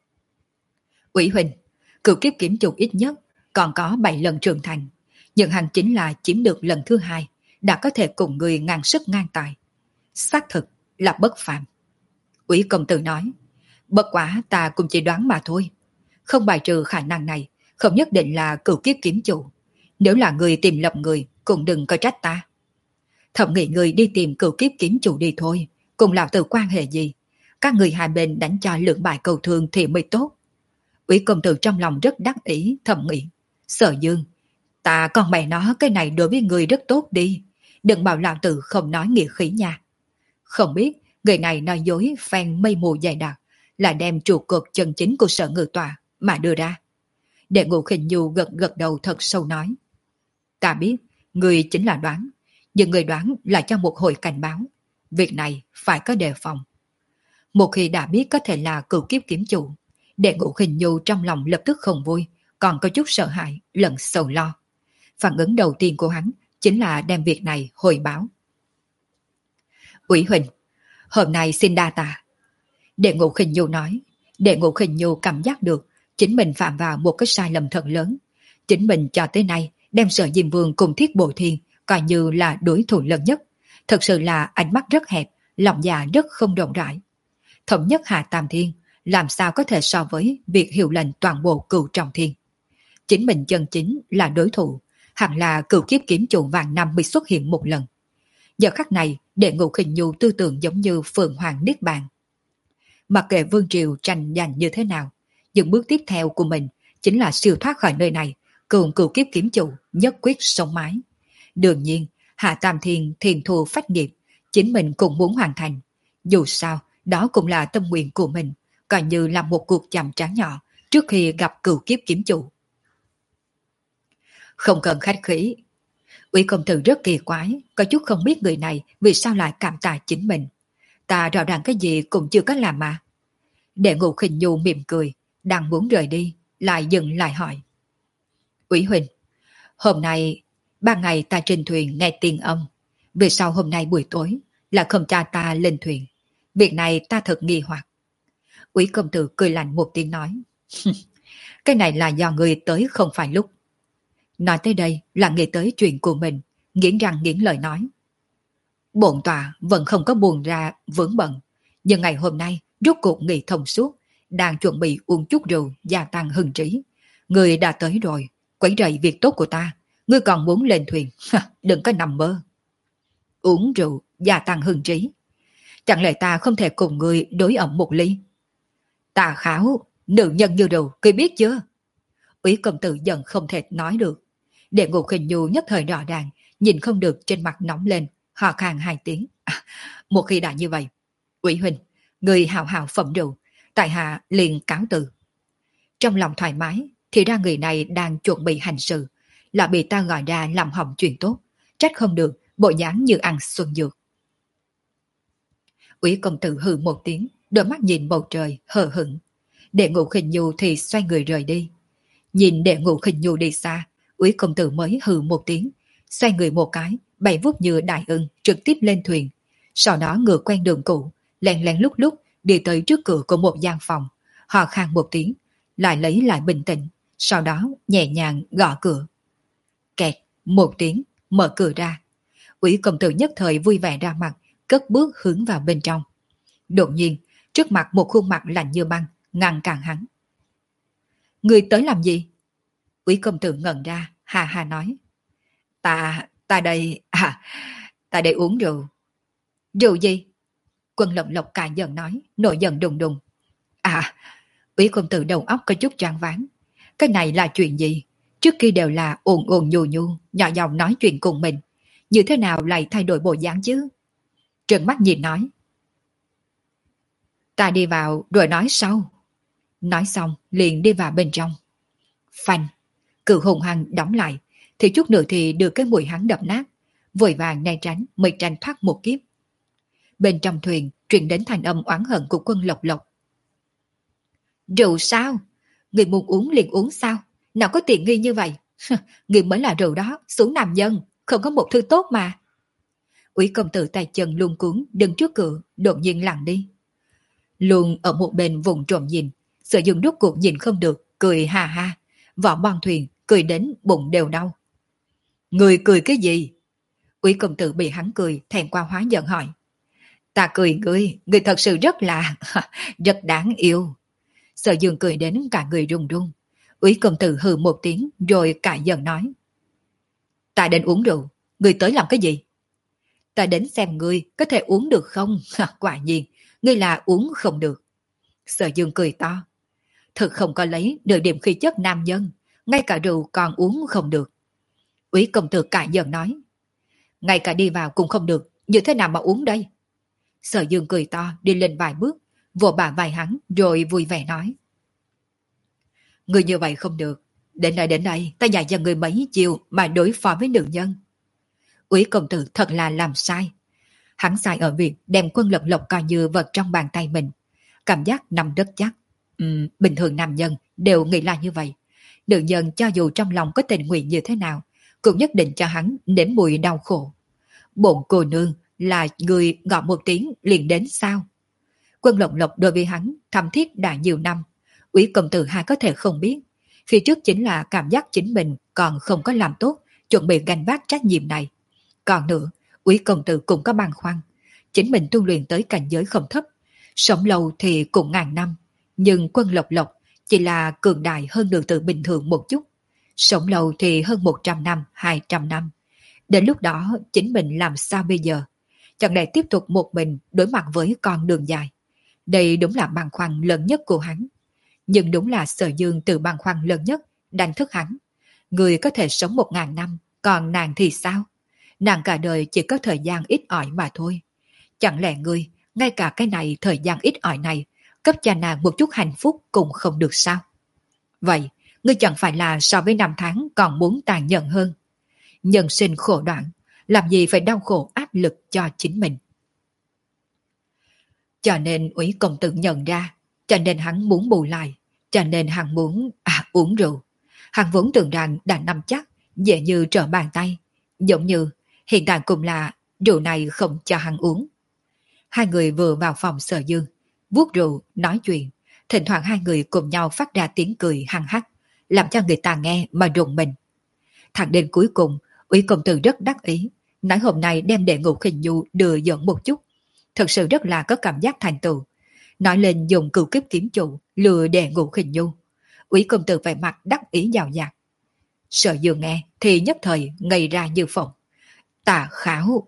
Úy huynh, Cửu Kiếp Kiếm chủ ít nhất còn có bảy lần trưởng thành, nhưng hắn chính là chiếm được lần thứ hai, đã có thể cùng người ngang sức ngang tài. Xác thực là bất phàm. Úy công tử nói, bất quá ta cũng chỉ đoán mà thôi. Không bài trừ khả năng này, không nhất định là Cửu Kiếp Kiếm chủ. Nếu là người tìm lầm người, cũng đừng có trách ta. Thậm nghĩ người đi tìm Cửu Kiếp Kiếm chủ đi thôi, cùng lão tử quan hệ gì? Các người hai bên đánh cho lưỡng bại cầu thương thì mới tốt. Úy công tử trong lòng rất đắc ý, thầm nghĩ. Sở Dương, ta còn mẹ nó cái này đối với người rất tốt đi. Đừng bảo lão tử không nói nghĩa khí nha. Không biết người này nói dối phan mây mù dày đặc, là đem trụ cột chân chính của Sở Ngự Tòa mà đưa ra. Đệ Ngũ Khinh Nhu gật gật đầu thật sâu nói. Ta biết, người chính là đoán, nhưng người đoán là cho một hồi cảnh báo. Việc này phải có đề phòng. Một khi đã biết có thể là Cửu Kiếp Kiếm chủ, Đệ Ngũ Khinh Nhu trong lòng lập tức không vui, còn có chút sợ hãi, lẫn sầu lo. Phản ứng đầu tiên của hắn chính là đem việc này hồi báo. Ủy huynh, hôm nay xin đa tạ. Đệ Ngũ Khinh Nhu nói. Đệ Ngũ Khinh Nhu cảm giác được chính mình phạm vào một cái sai lầm thật lớn. Chính mình cho tới nay đem Sở Diêm Vương cùng Thiết Bộ Thiên coi như là đối thủ lớn nhất. Thật sự là ánh mắt rất hẹp, lòng dạ rất không rộng rãi. Thống nhất Hạ Tam Thiên làm sao có thể so với việc hiệu lệnh toàn bộ Cửu Trọng Thiên. Chính mình chân chính là đối thủ, hẳn là Cửu Kiếp Kiếm Chủ vạn năm mới xuất hiện một lần. Giờ khắc này, Đệ Ngũ Khinh Nhu tư tưởng giống như Phượng Hoàng Niết Bàn. Mặc kệ Vương Triều tranh giành như thế nào, những bước tiếp theo của mình chính là siêu thoát khỏi nơi này, cùng Cửu Kiếp Kiếm Chủ nhất quyết sống mái. Đương nhiên, Hạ Tam Thiên thiền thù phách nghiệp, chính mình cũng muốn hoàn thành. Dù sao, đó cũng là tâm nguyện của mình, coi như là một cuộc chạm trán nhỏ trước khi gặp Cửu Kiếp Kiếm Chủ. Không cần khách khí. Ủy công tử rất kỳ quái, có chút không biết người này vì sao lại cảm tạ chính mình. Ta rõ ràng cái gì cũng chưa có làm mà. Đệ Ngũ Khinh Nhu mỉm cười, đang muốn rời đi, lại dừng lại hỏi. Ủy huynh, hôm nay, ba ngày ta trên thuyền nghe tiếng âm, vì sao hôm nay buổi tối là không cha ta lên thuyền? Việc này ta thật nghi hoặc. Ủy công tử cười lạnh một tiếng nói. Cái này là do người tới không phải lúc. Nói tới đây là nghĩ tới chuyện của mình, nghiến răng nghiến lời nói. Bổn tọa vẫn không có buồn ra vướng bận, nhưng ngày hôm nay rốt cuộc nghị thông suốt, đang chuẩn bị uống chút rượu gia tăng hưng trí. Người đã tới rồi, quấy rầy việc tốt của ta, ngươi còn muốn lên thuyền, đừng có nằm mơ. Uống rượu gia tăng hưng trí, chẳng lẽ ta không thể cùng người đối ẩm một ly? Tà kháo, nữ nhân như rượu, ngươi biết chưa? Úy công tử dần không thể nói được. Đệ Ngũ Khinh Nhu nhất thời rõ ràng, nhìn không được trên mặt nóng lên, họ khàn hai tiếng. À, một khi đã như vậy, Úy huynh, người hào hào phẩm rượu, tại hạ liền cáo từ. Trong lòng thoải mái, thì ra người này đang chuẩn bị hành sự, là bị ta gọi ra làm hỏng chuyện tốt, trách không được, bộ dáng như ăn xuân dược. Úy công tử hừ một tiếng, đôi mắt nhìn bầu trời, hờ hững. Đệ Ngũ Khinh Nhu thì xoay người rời đi. Nhìn Đệ Ngũ Khinh Nhu đi xa, Úy công tử mới hừ một tiếng, xoay người một cái, bay vút như đại ưng trực tiếp lên thuyền. Sau đó ngựa quen đường cũ, lén lén lúc lúc đi tới trước cửa của một gian phòng, hò khan một tiếng, lại lấy lại bình tĩnh, sau đó nhẹ nhàng gõ cửa. Kẹt một tiếng, mở cửa ra. Úy công tử nhất thời vui vẻ ra mặt, cất bước hướng vào bên trong. Đột nhiên, trước mặt một khuôn mặt lạnh như băng, ngăn cản hắn. Người tới làm gì? Úy công tử ngẩn ra, hà hà nói. Ta, ta đây, à, ta đây uống rượu. Rượu gì? Quân Lộng Lộc cả giận nói, nổi giận đùng đùng. À, Úy công tử đầu óc có chút choáng váng. Cái này là chuyện gì? Trước kia đều là ồn ồn nhù nhù, nhỏ giọng nói chuyện cùng mình. Như thế nào lại thay đổi bộ dáng chứ? Trừng mắt nhìn nói. Ta đi vào rồi nói sau. Nói xong liền đi vào bên trong. Phanh, cửa hùng hăng đóng lại, thì chút nữa thì được cái mùi hắn đập nát, vội vàng né tránh mới tranh thoát một kiếp. Bên trong thuyền truyền đến thanh âm oán hận của Quân Lộc Lộc. Rượu sao? Người muốn uống liền uống sao? Nào có tiện nghi như vậy? Người mới là rượu đó, xuống nam dân, không có một thứ tốt mà. Úy công tử tay chân luống cuống đứng trước cửa, đột nhiên lặng đi. Luôn ở một bên vùng trộm nhìn, Sở Dương rốt cuộc nhìn không được, cười ha ha. Võ bon thuyền cười đến bụng đều đau. Người cười cái gì? Úy công tử bị hắn cười thẹn qua hóa giận hỏi. Ta cười ngươi, ngươi thật sự rất là rất đáng yêu. Sở Dương cười đến cả người run run. Úy công tử hừ một tiếng rồi cãi giận nói. Ta đến uống rượu, ngươi tới làm cái gì? Ta đến xem ngươi có thể uống được không? Quả nhiên, ngươi là uống không được. Sở Dương cười to. Thật không có lấy nửa điểm khí chất nam nhân, ngay cả rượu còn uống không được. Úy công tử cãi giận nói. Ngay cả đi vào cũng không được, như thế nào mà uống đây? Sở Dương cười to đi lên vài bước, vỗ bả vai hắn rồi vui vẻ nói. Người như vậy không được, đến đây đến đây ta dạy cho người mấy chiều mà đối phó với nữ nhân. Úy công tử thật là làm sai. Hắn sai ở việc đem Quân Lộc Lộc coi như vật trong bàn tay mình, cảm giác nằm rất chắc. Uhm, bình thường nam nhân đều nghĩ là như vậy. Nữ nhân cho dù trong lòng có tình nguyện như thế nào, cũng nhất định cho hắn nếm mùi đau khổ. Bổn cô nương là người gọi một tiếng liền đến sao? Quân Lộc Lộc đối với hắn thầm thiết đã nhiều năm, Úy công tử hai có thể không biết. Phía trước chính là cảm giác chính mình còn không có làm tốt, chuẩn bị gánh vác trách nhiệm này. Còn nữa, Úy công tử cũng có băn khoăn. Chính mình tu luyện tới cảnh giới không thấp, sống lâu thì cũng ngàn năm, nhưng Quân Lộc Lộc chỉ là cường đại hơn nữ tử bình thường một chút. Sống lâu thì hơn một trăm năm, hai trăm năm. Đến lúc đó chính mình làm sao bây giờ? Chẳng lẽ tiếp tục một mình đối mặt với con đường dài? Đây đúng là băn khoăn lớn nhất của hắn. Nhưng đúng là Sở Dương từ băn khoăn lớn nhất đánh thức hắn. Người có thể sống một ngàn năm, còn nàng thì sao? Nàng cả đời chỉ có thời gian ít ỏi mà thôi. Chẳng lẽ ngươi, ngay cả cái này thời gian ít ỏi này, cấp cho nàng một chút hạnh phúc cũng không được sao? Vậy, ngươi chẳng phải là so với năm tháng còn muốn tàn nhẫn hơn? Nhân sinh khổ đoạn, làm gì phải đau khổ áp lực cho chính mình? Cho nên Úy công tử nhận ra, cho nên hắn muốn bù lại, cho nên hắn muốn à, uống rượu. Hắn vốn tưởng rằng đã nắm chắc, dễ như trở bàn tay. Giống như hiện tại cũng là rượu này không cho hắn uống. Hai người vừa vào phòng Sở Dương, vuốt rượu, nói chuyện. Thỉnh thoảng hai người cùng nhau phát ra tiếng cười hăng hắc, làm cho người ta nghe mà rùng mình. Thẳng đến cuối cùng, Úy công tử rất đắc ý, nói hôm nay đem đệ Ngũ Khinh Nhu đưa dẫn một chút. Thật sự rất là có cảm giác thành tựu. Nói lên dùng cửu kiếp kiếm chủ lừa đệ Ngũ Khinh Nhu. Úy công tử vẻ mặt đắc ý giàu dạt. Sở Dương nghe thì nhất thời ngây ra như phỏng. Tà khảo.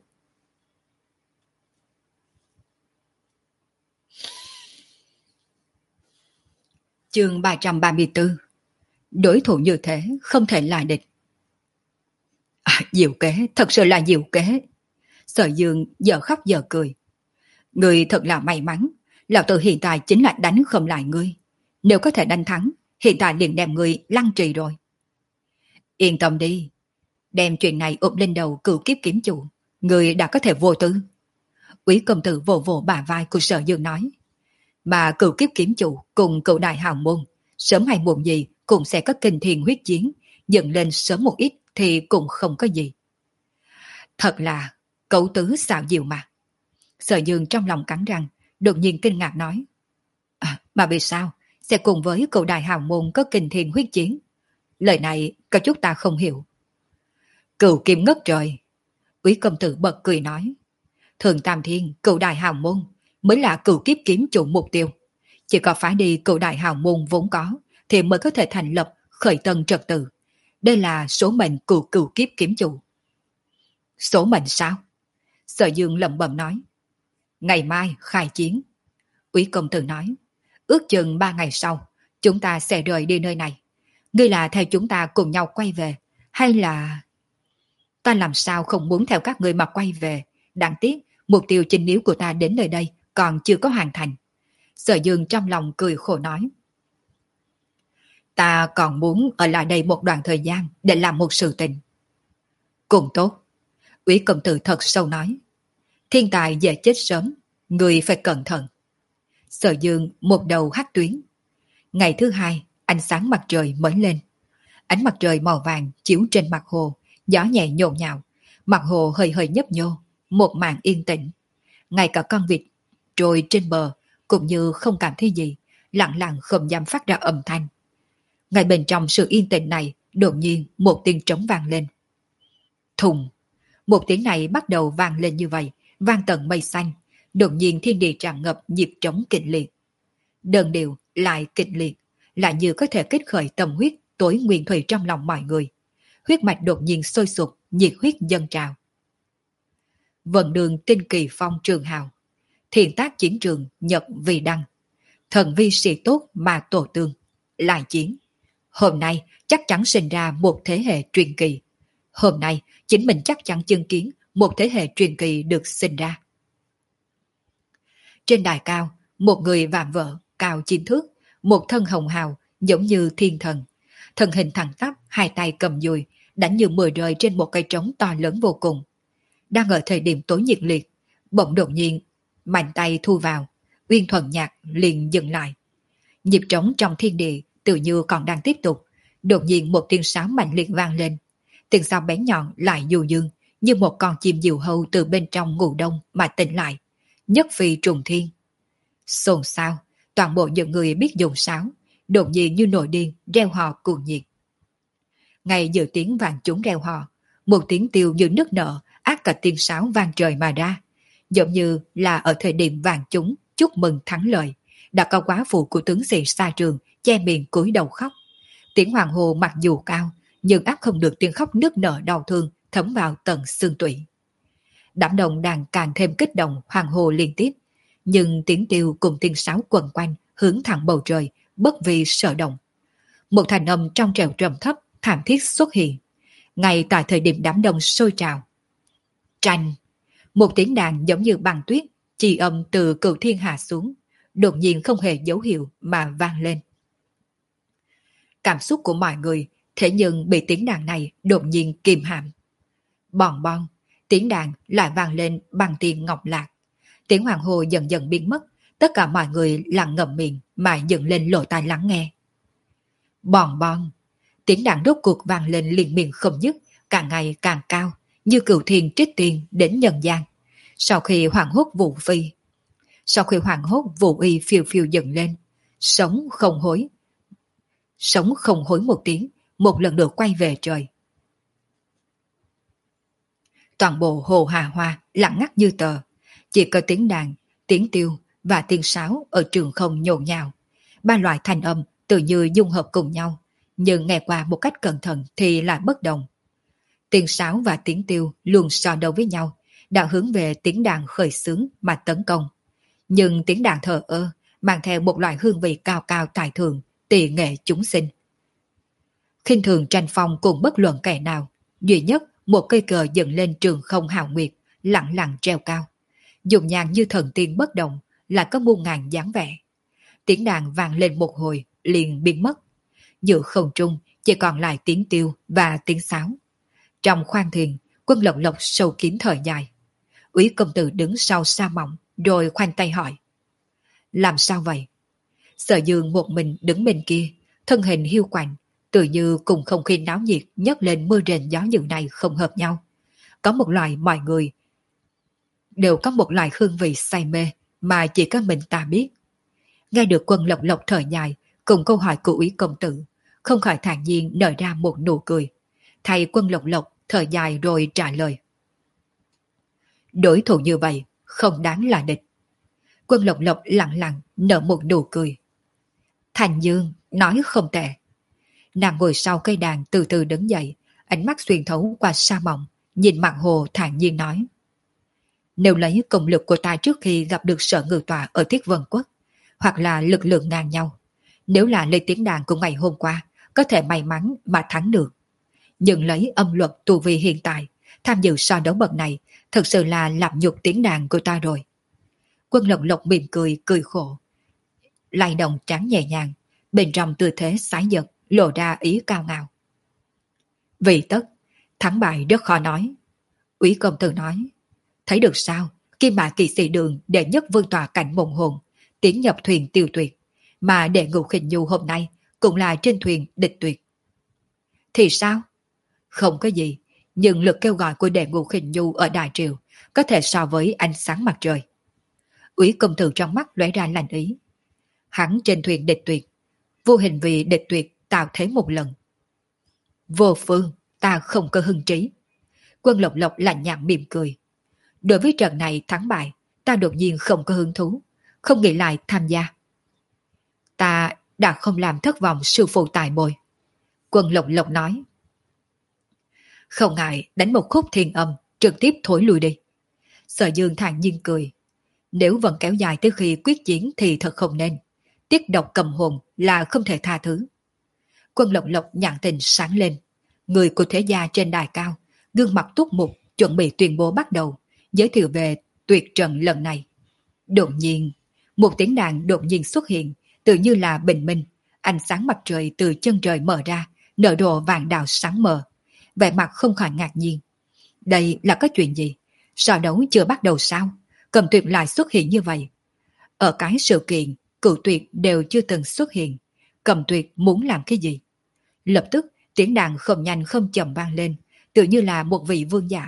Chương ba trăm ba mươi tư. Đối thủ như thế không thể là địch. À, diệu kế, thật sự là diệu kế. Sở Dương giờ khóc giờ cười. Người thật là may mắn, lão tử hiện tại chính là đánh không lại ngươi. Nếu có thể đánh thắng, hiện tại liền đem ngươi lăng trì rồi. Yên tâm đi, đem chuyện này ụp lên đầu cửu kiếp kiếm chủ, ngươi đã có thể vô tư. Úy công tử vỗ vỗ bả vai của Sở Dương nói. Mà cửu kiếp kiếm chủ cùng cửu đại hào môn, sớm hay muộn gì cũng sẽ có kinh thiên huyết chiến, dựng lên sớm một ít thì cũng không có gì. Thật là cẩu tứ xạo diệu mà. Sở Dương trong lòng cắn răng, đột nhiên kinh ngạc nói. À, mà vì sao sẽ cùng với cửu đại hào môn có kinh thiên huyết chiến? Lời này có chút ta không hiểu. Cửu kim ngất trời. Úy công tử bật cười nói. Thường Tam Thiên, cửu đại hào môn mới là cửu kiếp kiếm chủ mục tiêu. Chỉ có phải đi cửu đại hào môn vốn có thì mới có thể thành lập khởi tân trật tự. Đây là số mệnh của cửu kiếp kiếm chủ. Số mệnh sao? Sở Dương lẩm bẩm nói. Ngày mai khai chiến. Úy công tử nói. Ước chừng ba ngày sau, chúng ta sẽ rời đi nơi này. Ngươi là theo chúng ta cùng nhau quay về, hay là... Ta làm sao không muốn theo các ngươi mà quay về. Đáng tiếc, mục tiêu chính yếu của ta đến nơi đây còn chưa có hoàn thành. Sở Dương trong lòng cười khổ nói. Ta còn muốn ở lại đây một đoạn thời gian để làm một sự tình. Cùng tốt. Úy công tử thật sâu nói. Thiên tài dễ chết sớm, người phải cẩn thận. Sở Dương một đầu hắt tuyến. Ngày thứ hai, ánh sáng mặt trời mới lên. Ánh mặt trời màu vàng chiếu trên mặt hồ, gió nhẹ nhộn nhạo, mặt hồ hơi hơi nhấp nhô, một màn yên tĩnh. Ngay cả con vịt trôi trên bờ cũng như không cảm thấy gì, lặng lặng không dám phát ra âm thanh. Ngay bên trong sự yên tĩnh này, đột nhiên một tiếng trống vang lên. Thùng. Một tiếng này bắt đầu vang lên như vậy, vang tận mây xanh. Đột nhiên thiên địa tràn ngập nhịp trống kịch liệt. Đơn điệu lại kịch liệt, lại như có thể kết khởi tâm huyết tối nguyên thủy trong lòng mọi người. Huyết mạch đột nhiên sôi sục, nhiệt huyết dâng trào. Vận đường tinh kỳ phong trường hào, thiện tác chiến trường nhật vì đăng, thần vi sĩ tốt mà tổ tương, lại chiến. Hôm nay chắc chắn sinh ra một thế hệ truyền kỳ. Hôm nay chính mình chắc chắn chứng kiến một thế hệ truyền kỳ được sinh ra. Trên đài cao, một người vạm vỡ, cao chín thước, một thân hồng hào, giống như thiên thần. Thân hình thẳng tắp, hai tay cầm dùi, đánh như mưa rơi trên một cây trống to lớn vô cùng. Đang ở thời điểm tối nhiệt liệt, bỗng đột nhiên, mạnh tay thu vào, uyên thuần nhạc liền dừng lại. Nhịp trống trong thiên địa tự như còn đang tiếp tục, đột nhiên một tiếng sáo mạnh liệt vang lên. Tiếng sáo bén nhọn lại dù dương, như một con chim diều hâu từ bên trong ngủ đông mà tỉnh lại, nhất phi trùng thiên. Xôn xao, toàn bộ những người biết dùng sáo, đột nhiên như nổi điên, reo hò cuồng nhiệt. Ngay giữa tiếng vàng chúng reo hò, một tiếng tiêu như nức nở, ác cả tiếng sáo vang trời mà ra, giống như là ở thời điểm vàng chúng chúc mừng thắng lợi, đã có quá phụ của tướng sĩ xa trường che miệng cúi đầu khóc. Tiếng hoàng hô mặc dù cao, nhưng áp không được tiếng khóc nức nở đau thương thấm vào tận xương tủy. Đám đông đang càng thêm kích động hoàng hô liên tiếp, nhưng tiếng tiêu cùng tiếng sáo quần quanh hướng thẳng bầu trời, bất vi sở động. Một thanh âm trong trẻo trầm thấp thảm thiết xuất hiện, ngay tại thời điểm đám đông sôi trào. Tranh, một tiếng đàn giống như băng tuyết, chi âm từ cửu thiên hạ xuống, đột nhiên không hề dấu hiệu mà vang lên. Cảm xúc của mọi người thế nhưng bị tiếng đàn này đột nhiên kìm hãm. Bòn bon, tiếng đàn lại vang lên bằng tiếng ngọc lạc. Tiếng hoàng hô dần dần biến mất, tất cả mọi người lặng ngậm miệng mà dựng lên lỗ tai lắng nghe. Bòn bon, tiếng đàn rốt cuộc vang lên liên miên không dứt, càng ngày càng cao, như cửu thiên trích tiền đến nhân gian. Sau khi hoàng hốt vụ phi, sau khi hoàng hốt vụ y phiêu phiêu dần lên, sống không hối, sống không hối một tiếng, một lần nữa quay về trời. Toàn bộ hồ Hà Hoa lặng ngắt như tờ, chỉ có tiếng đàn, tiếng tiêu và tiếng sáo ở trường không nhộn nhào. Ba loại thanh âm tự như dung hợp cùng nhau, nhưng nghe qua một cách cẩn thận thì lại bất đồng. Tiếng sáo và tiếng tiêu luôn so đầu với nhau, đã hướng về tiếng đàn khởi xướng mà tấn công. Nhưng tiếng đàn thờ ơ, mang theo một loại hương vị cao cao tài thượng, tỉ nghệ chúng sinh. Khinh thường tranh phong cùng bất luận kẻ nào, duy nhất một cây cờ dựng lên trường không hào nguyệt, lặng lặng treo cao. Dùng nhàn như thần tiên bất động, lại có muôn ngàn dáng vẻ. Tiếng đàn vang lên một hồi, liền biến mất. Giữa không trung chỉ còn lại tiếng tiêu và tiếng sáo. Trong khoang thuyền, Quân Lộc Lộc sâu kín thở dài. Úy công tử đứng sau sa mỏng, rồi khoanh tay hỏi. Làm sao vậy? Sở Dương một mình đứng bên kia, thân hình hiu quạnh, tự như cùng không khí náo nhiệt nhấc lên mưa rền gió dữ này không hợp nhau. Có một loại mọi người đều có một loại hương vị say mê mà chỉ có mình ta biết. Nghe được Quân Lộc Lộc thở dài cùng câu hỏi của Úy công tử, không khỏi thản nhiên nở ra một nụ cười. Thầy Quân Lộc Lộc thở dài rồi trả lời. Đối thủ như vậy không đáng là địch. Quân Lộc Lộc lặng lặng nở một nụ cười. Thành Dương nói không tệ. Nàng ngồi sau cây đàn từ từ đứng dậy, ánh mắt xuyên thấu qua sa mỏng, nhìn mặt hồ thản nhiên nói. Nếu lấy công lực của ta trước khi gặp được Sở Ngự Tọa ở Thiết Vân Quốc, hoặc là lực lượng ngang nhau, nếu là lấy tiếng đàn của ngày hôm qua, có thể may mắn mà thắng được. Nhưng lấy âm luật tu vi hiện tại, tham dự so đấu bậc này, thật sự là làm nhục tiếng đàn của ta rồi. Quân Lộc Lộc mỉm cười, cười khổ. Lay động trắng nhẹ nhàng, bên trong tư thế sái giật, lộ ra ý cao ngạo. Vì tất, thắng bại rất khó nói. Úy công tử nói, thấy được sao, Kim Mã Kỵ Sĩ Đường đệ nhất vương tọa cảnh mộng hồn, tiến nhập thuyền tiêu tuyệt, mà đệ ngũ khinh nhu hôm nay cũng là trên thuyền địch tuyệt. Thì sao? Không có gì, nhưng lực kêu gọi của đệ ngũ khinh nhu ở Đại Triều có thể so với ánh sáng mặt trời. Úy công tử trong mắt lóe ra lạnh ý. Hắn trên thuyền địch tuyệt, vô hình vì địch tuyệt tạo thế một lần. Vô phương, ta không có hưng trí. Quân Lộc Lộc lạnh nhạt mỉm cười. Đối với trận này thắng bại, ta đột nhiên không có hứng thú, không nghĩ lại tham gia. Ta đã không làm thất vọng sư phụ tài bồi. Quân Lộc Lộc nói. Không ngại đánh một khúc thiên âm, trực tiếp thổi lui đi. Sở Dương thản nhiên cười. Nếu vẫn kéo dài tới khi quyết chiến thì thật không nên. Tiết độc cầm hồn là không thể tha thứ. Quân Lộc Lộc nhãn tình sáng lên. Người của thế gia trên đài cao, gương mặt túc mục, chuẩn bị tuyên bố bắt đầu, giới thiệu về tuyệt trận lần này. Đột nhiên, một tiếng đàn đột nhiên xuất hiện, tự như là bình minh, ánh sáng mặt trời từ chân trời mở ra, nở rộ vàng đào sáng mờ. Vẻ mặt không khỏi ngạc nhiên. Đây là có chuyện gì? So đấu chưa bắt đầu sao? Cầm Tuyệt lại xuất hiện như vậy. Ở cái sự kiện, Cửu Tuyệt đều chưa từng xuất hiện. Cầm Tuyệt muốn làm cái gì? Lập tức, tiếng đàn không nhanh không chậm vang lên, tự như là một vị vương giả,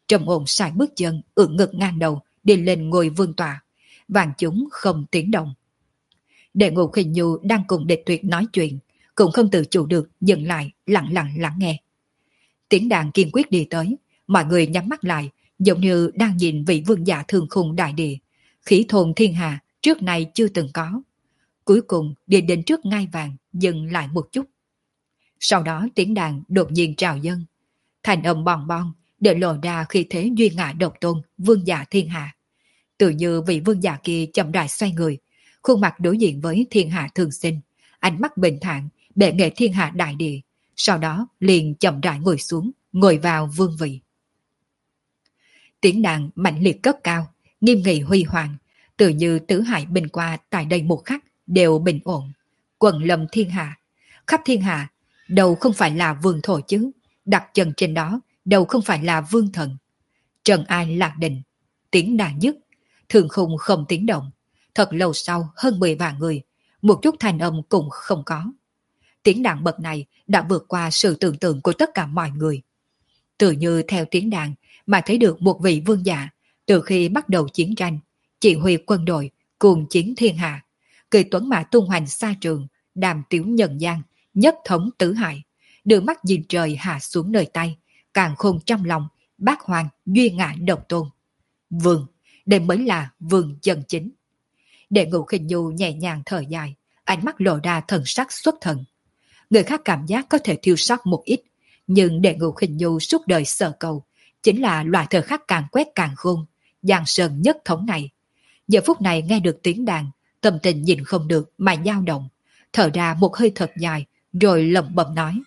trầm ổn sải bước chân, ưỡn ngực ngang đầu, đi lên ngồi vương tọa. Vạn chúng không tiếng động. Đệ Ngũ Khinh Nhu đang cùng Địch Tuyệt nói chuyện, cũng không tự chủ được dừng lại, lặng lặng lắng nghe. Tiếng đàn kiên quyết đi tới, mọi người nhắm mắt lại, giống như đang nhìn vị vương giả thường khung đại địa, khí thôn thiên hà trước nay chưa từng có. Cuối cùng đi đến trước ngai vàng, dừng lại một chút. Sau đó tiếng đàn đột nhiên trào dâng, thành âm bòn bon, để lộ ra khi thế duy ngã độc tôn, vương giả thiên hạ. Tự như vị vương giả kia chậm rãi xoay người, khuôn mặt đối diện với thiên hạ thường sinh, ánh mắt bình thản, bệ nghệ thiên hạ đại địa, sau đó liền chậm rãi ngồi xuống, ngồi vào vương vị. Tiếng đàn mạnh liệt cất cao, nghiêm nghị huy hoàng, tự như tứ hải bình qua tại đây một khắc đều bình ổn, quần lâm thiên hạ, khắp thiên hạ, đâu không phải là vương thổ chứ, đặt chân trên đó, đâu không phải là vương thần. Trần ai lạc định, tiếng đàn dứt, thường khung không tiếng động, thật lâu sau hơn mười vạn người, một chút thanh âm cũng không có. Tiếng đàn bậc này đã vượt qua sự tưởng tượng của tất cả mọi người. Tự như theo tiếng đàn mà thấy được một vị vương giả, từ khi bắt đầu chiến tranh, chỉ huy quân đội, cùng chiến thiên hạ, cười tuấn mã tung hoành xa trường, đàm tiếu nhân gian, nhất thống tứ hải, đưa mắt nhìn trời hạ xuống nơi tay, càng khôn trong lòng, bác hoàng, duy ngã độc tôn. Vương, đây mới là vương chân chính. Đệ Ngũ Khinh Nhu nhẹ nhàng thở dài, ánh mắt lộ ra thần sắc xuất thần. Người khác cảm giác có thể thiếu sót một ít, nhưng Đệ Ngũ Khinh Nhu suốt đời sở cầu, chính là loại thời khắc càng quét càng khôn, giang sơn nhất thống này. Giờ phút này nghe được tiếng đàn, tâm tình nhìn không được mà dao động, thở ra một hơi thật dài, rồi lẩm bẩm nói.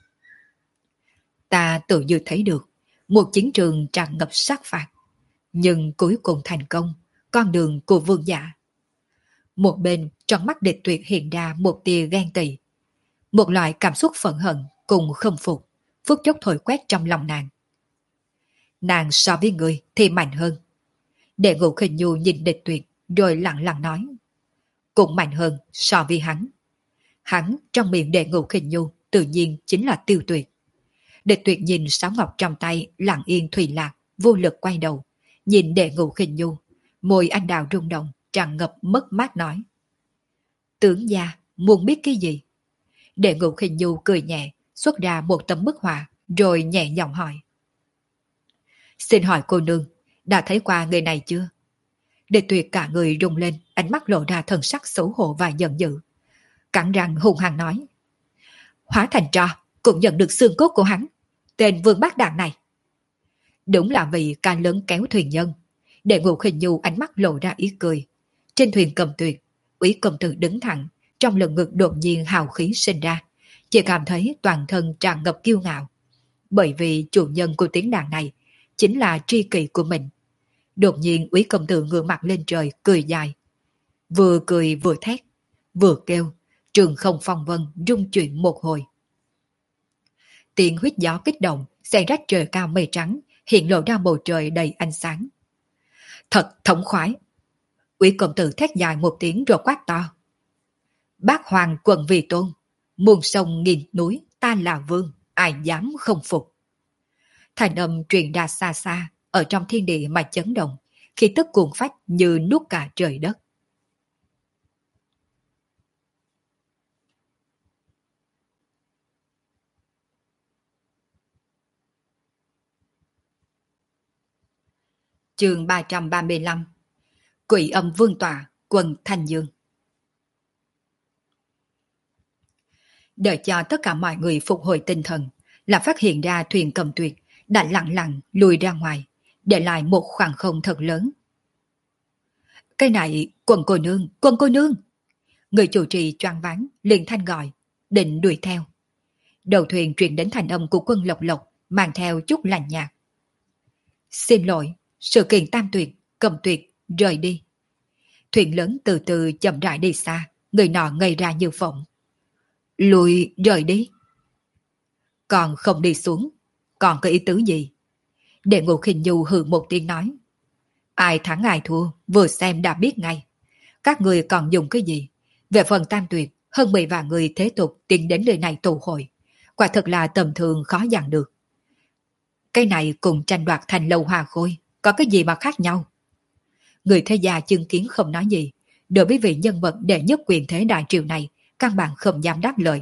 Ta tự như thấy được, một chiến trường tràn ngập sát phạt, nhưng cuối cùng thành công, con đường của vương giả. Một bên trong mắt Địch Tuyệt hiện ra một tia ghen tị, một loại cảm xúc phẫn hận cùng không phục, phút chốc thổi quét trong lòng nàng. Nàng so với người thì mạnh hơn. Đệ Ngũ Khinh Nhu nhìn Địch Tuyệt rồi lặng lặng nói. Cũng mạnh hơn so với hắn. Hắn trong miệng Đệ Ngũ Khinh Nhu tự nhiên chính là Tiêu Tuyệt. Địch Tuyệt nhìn sáo ngọc trong tay lặng yên thủy lạc, vô lực quay đầu, nhìn Đệ Ngũ Khinh Nhu, môi anh đào rung động, tràn ngập mất mát nói. Tướng gia, muốn biết cái gì? Đệ Ngũ Khinh Nhu cười nhẹ, xuất ra một tấm bức họa, rồi nhẹ giọng hỏi. Xin hỏi cô nương, đã thấy qua người này chưa? Địch Tuyệt cả người rung lên, ánh mắt lộ ra thần sắc xấu hổ và giận dữ. Cắn răng hung hăng nói. Hóa thành tro, cũng nhận được xương cốt của hắn, tên vương bác đạn này. Đúng là vì ca lớn kéo thuyền nhân. Đệ Ngũ Khinh Nhu ánh mắt lộ ra ý cười. Trên thuyền Cầm Tuyệt, Úy công tử đứng thẳng, trong lồng ngực đột nhiên hào khí sinh ra, chỉ cảm thấy toàn thân tràn ngập kiêu ngạo. Bởi vì chủ nhân của tiếng đàn này chính là tri kỷ của mình. Đột nhiên Úy công tử ngửa mặt lên trời cười dài, vừa cười vừa thét, vừa kêu, trường không phong vân rung chuyển một hồi. Tiếng huýt gió kích động, xen rách trời cao mây trắng, hiện lộ ra bầu trời đầy ánh sáng. Thật thống khoái. Úy công tử thét dài một tiếng rồi quát to. Bác hoàng quận vì tôn, muôn sông nghìn núi ta là vương, ai dám không phục. Thành âm truyền ra xa xa, ở trong thiên địa mà chấn động, khi tức cuồng phách như nuốt cả trời đất. Chương ba trăm ba mươi lăm. Quỷ âm vương tọa, quân Thanh Dương. Đợi cho tất cả mọi người phục hồi tinh thần, là phát hiện ra thuyền Cầm Tuyệt đã lặng lặng lùi ra ngoài, để lại một khoảng không thật lớn. Cái này, quân cô nương, quân cô nương. Người chủ trì choáng váng, liền thanh gọi, định đuổi theo. Đầu thuyền truyền đến thành âm của quân Lộc Lộc, mang theo chút lạnh nhạt. Xin lỗi, sự kiện Tam Tuyệt, Cầm Tuyệt, rời đi. Thuyền lớn từ từ chậm rãi đi xa, người nọ ngây ra như phỏng. Lùi, rời đi. Còn không đi xuống, còn có ý tứ gì? Đệ Ngũ Khinh Nhu hừ một tiếng nói. Ai thắng ai thua, vừa xem đã biết ngay. Các người còn dùng cái gì? Về phần Tam Tuyệt, hơn mười vạn người thế tục tiến đến nơi này tụ hội. Quả thật là tầm thường khó dàn được. Cái này cùng tranh đoạt thành lâu hoa khôi, có cái gì mà khác nhau? Người thế gia chứng kiến không nói gì, đối với vị nhân vật đệ nhất quyền thế đại triều này, căn bản không dám đáp lời.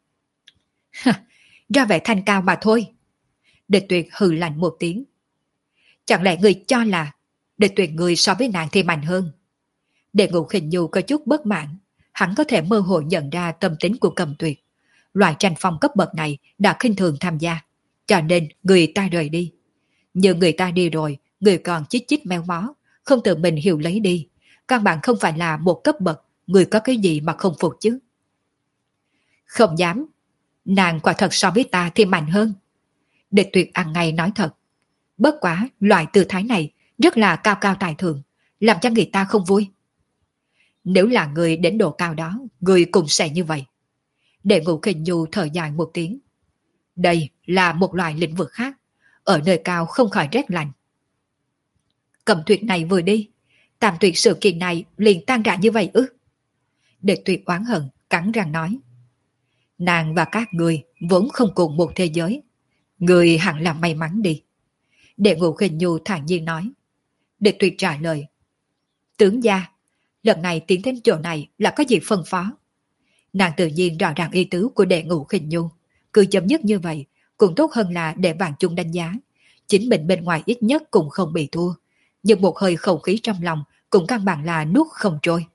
Ra vẻ thanh cao mà thôi. Địch Tuyệt hừ lạnh một tiếng. Chẳng lẽ người cho là Địch Tuyệt người so với nàng thì mạnh hơn? Đệ Ngũ Khinh Nhu có chút bất mãn, hắn có thể mơ hồ nhận ra tâm tính của Cầm Tuyệt. Loại tranh phong cấp bậc này đã khinh thường tham gia, cho nên người ta rời đi. Nhưng người ta đi rồi, người còn chít chít méo mó, không tự mình hiểu lấy đi. Căn bản không phải là một cấp bậc, người có cái gì mà không phục chứ? Không dám, nàng quả thật so với ta thì mạnh hơn. Địch Tuyệt ăn ngay nói thật. Bất quá, loại tư thái này rất là cao cao tài thượng, làm cho người ta không vui. Nếu là người đến độ cao đó, người cũng sẽ như vậy. Đệ Ngũ Khinh Nhu thở dài một tiếng. Đây là một loại lĩnh vực khác, ở nơi cao không khỏi rét lạnh. Cầm Tuyệt này vừa đi, Tam Tuyệt sự kiện này liền tan rã như vậy ư? Địch Tuyệt oán hận, cắn răng nói. Nàng và các người vốn không cùng một thế giới, người hẳn là may mắn đi. Đệ Ngũ Khinh Nhu thản nhiên nói. Địch Tuyệt trả lời. Tướng gia, lần này tiến đến chỗ này là có gì phân phó? Nàng tự nhiên rõ ràng ý tứ của Đệ Ngũ Khinh Nhu, cứ chấm dứt như vậy cũng tốt hơn là để vạn chúng đánh giá. Chính mình bên ngoài ít nhất cũng không bị thua, nhưng một hơi không khí trong lòng cũng căn bản là nuốt không trôi.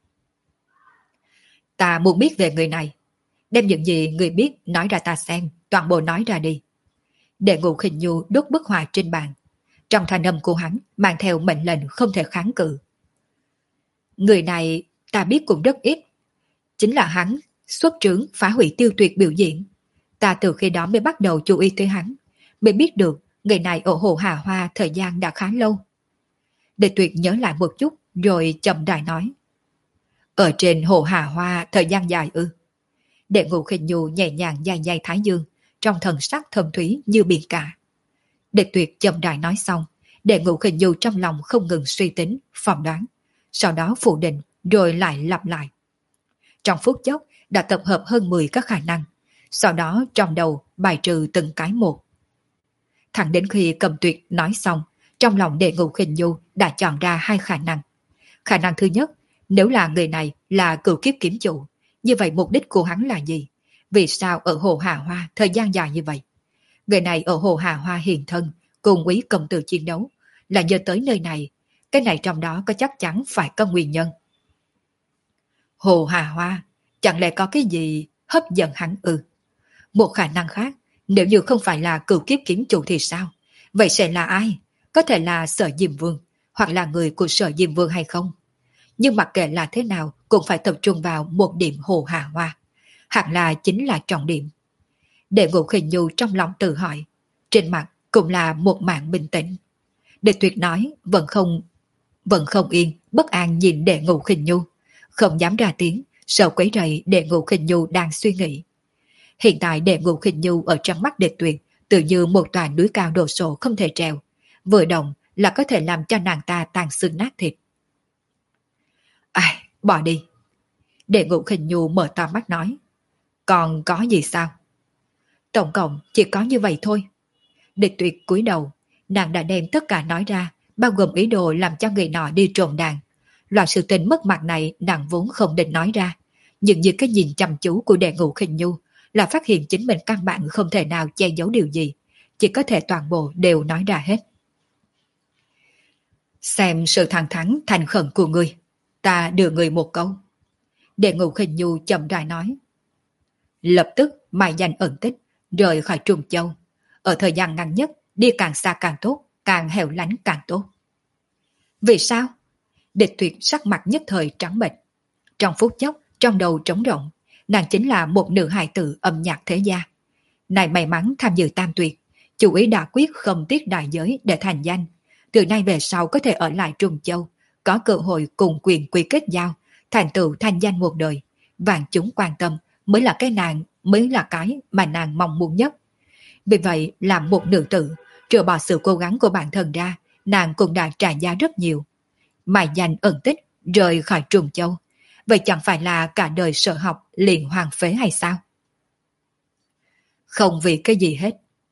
Ta muốn biết về người này, đem những gì người biết nói ra ta xem, toàn bộ nói ra đi. Đệ Ngũ Khinh Nhu đốt bức họa trên bàn, trong thanh âm của hắn mang theo mệnh lệnh không thể kháng cự. Người này ta biết cũng rất ít, chính là hắn xuất trướng phá hủy Tiêu Tuyệt biểu diễn. Ta từ khi đó mới bắt đầu chú ý tới hắn, mới biết được người này ở Hồ Hà Hoa thời gian đã khá lâu. Địch Tuyệt nhớ lại một chút rồi chậm rãi nói. Ở trên Hồ Hà Hoa thời gian dài ư? Đệ Ngũ Khinh Nhu nhẹ nhàng dài dài thái dương, trong thần sắc thâm thúy như biển cả. Địch Tuyệt chậm rãi nói xong, Đệ Ngũ Khinh Nhu trong lòng không ngừng suy tính, phỏng đoán, sau đó phủ định rồi lại lặp lại. Trong phút chốc đã tập hợp hơn mười các khả năng, sau đó trong đầu bài trừ từng cái một. Thẳng đến khi Cầm Tuyệt nói xong, trong lòng Đệ Ngũ Khinh Nhu đã chọn ra hai khả năng. Khả năng thứ nhất, nếu là người này là cửu kiếp kiếm chủ, như vậy mục đích của hắn là gì? Vì sao ở Hồ Hà Hoa thời gian dài như vậy? Người này ở Hồ Hà Hoa hiện thân, cùng quý công tử chiến đấu, là nhớ tới nơi này. Cái này trong đó có chắc chắn phải có nguyên nhân. Hồ Hà Hoa, chẳng lẽ có cái gì hấp dẫn hắn ư? Một khả năng khác, nếu như không phải là cửu kiếp kiếm chủ thì sao? Vậy sẽ là ai? Có thể là Sở Diêm Vương, hoặc là người của Sở Diêm Vương hay không? Nhưng mặc kệ là thế nào cũng phải tập trung vào một điểm Hồ Hà Hoa. Hẳn là chính là trọng điểm. Đệ Ngũ Khinh Nhu trong lòng tự hỏi, trên mặt cũng là một màn bình tĩnh. Địch Tuyệt nói vẫn không vẫn không yên, bất an nhìn Đệ Ngũ Khinh Nhu, không dám ra tiếng, sợ quấy rầy Đệ Ngũ Khinh Nhu đang suy nghĩ. Hiện tại Đệ Ngũ Khinh Nhu ở trong mắt Địch Tuyệt tự như một tòa núi cao đồ sộ không thể trèo, vừa động là có thể làm cho nàng ta tan xương nát thịt. Ai, bỏ đi. Đệ Ngũ Khinh Nhu mở to mắt nói. Còn có gì sao? Tổng cộng chỉ có như vậy thôi. Địch Tuyệt cúi đầu, nàng đã đem tất cả nói ra, bao gồm ý đồ làm cho người nọ đi trộm đàn. Loại sự tình mất mặt này nàng vốn không định nói ra, nhưng như cái nhìn chăm chú của Đệ Ngũ Khinh Nhu là phát hiện chính mình căn bản không thể nào che giấu điều gì, chỉ có thể toàn bộ đều nói ra hết. Xem sự thẳng thắn thành khẩn của ngươi, ta đưa người một câu. Đệ Ngũ Khinh Nhu chậm rãi nói. Lập tức mài danh ẩn tích, rời khỏi Trùng Châu. Ở thời gian ngắn nhất, đi càng xa càng tốt, càng hẻo lánh càng tốt. Vì sao? Địch Tuyệt sắc mặt nhất thời trắng bệch. Trong phút chốc, trong đầu trống rỗng, nàng chính là một nữ hài tử âm nhạc thế gia. Này may mắn tham dự Tam Tuyệt, chủ ý đã quyết không tiếc đại giới để thành danh. Từ nay về sau có thể ở lại Trùng Châu, có cơ hội cùng quyền quy kết giao, thành tựu thành danh một đời. Vạn chúng quan tâm mới là cái nàng, mới là cái mà nàng mong muốn nhất. Vì vậy, làm một nữ tử, trừ bỏ sự cố gắng của bản thân ra, nàng cũng đã trả giá rất nhiều. Mài danh ẩn tích, rời khỏi Trùng Châu. Vậy chẳng phải là cả đời sở học liền hoàng phế hay sao? Không vì cái gì hết.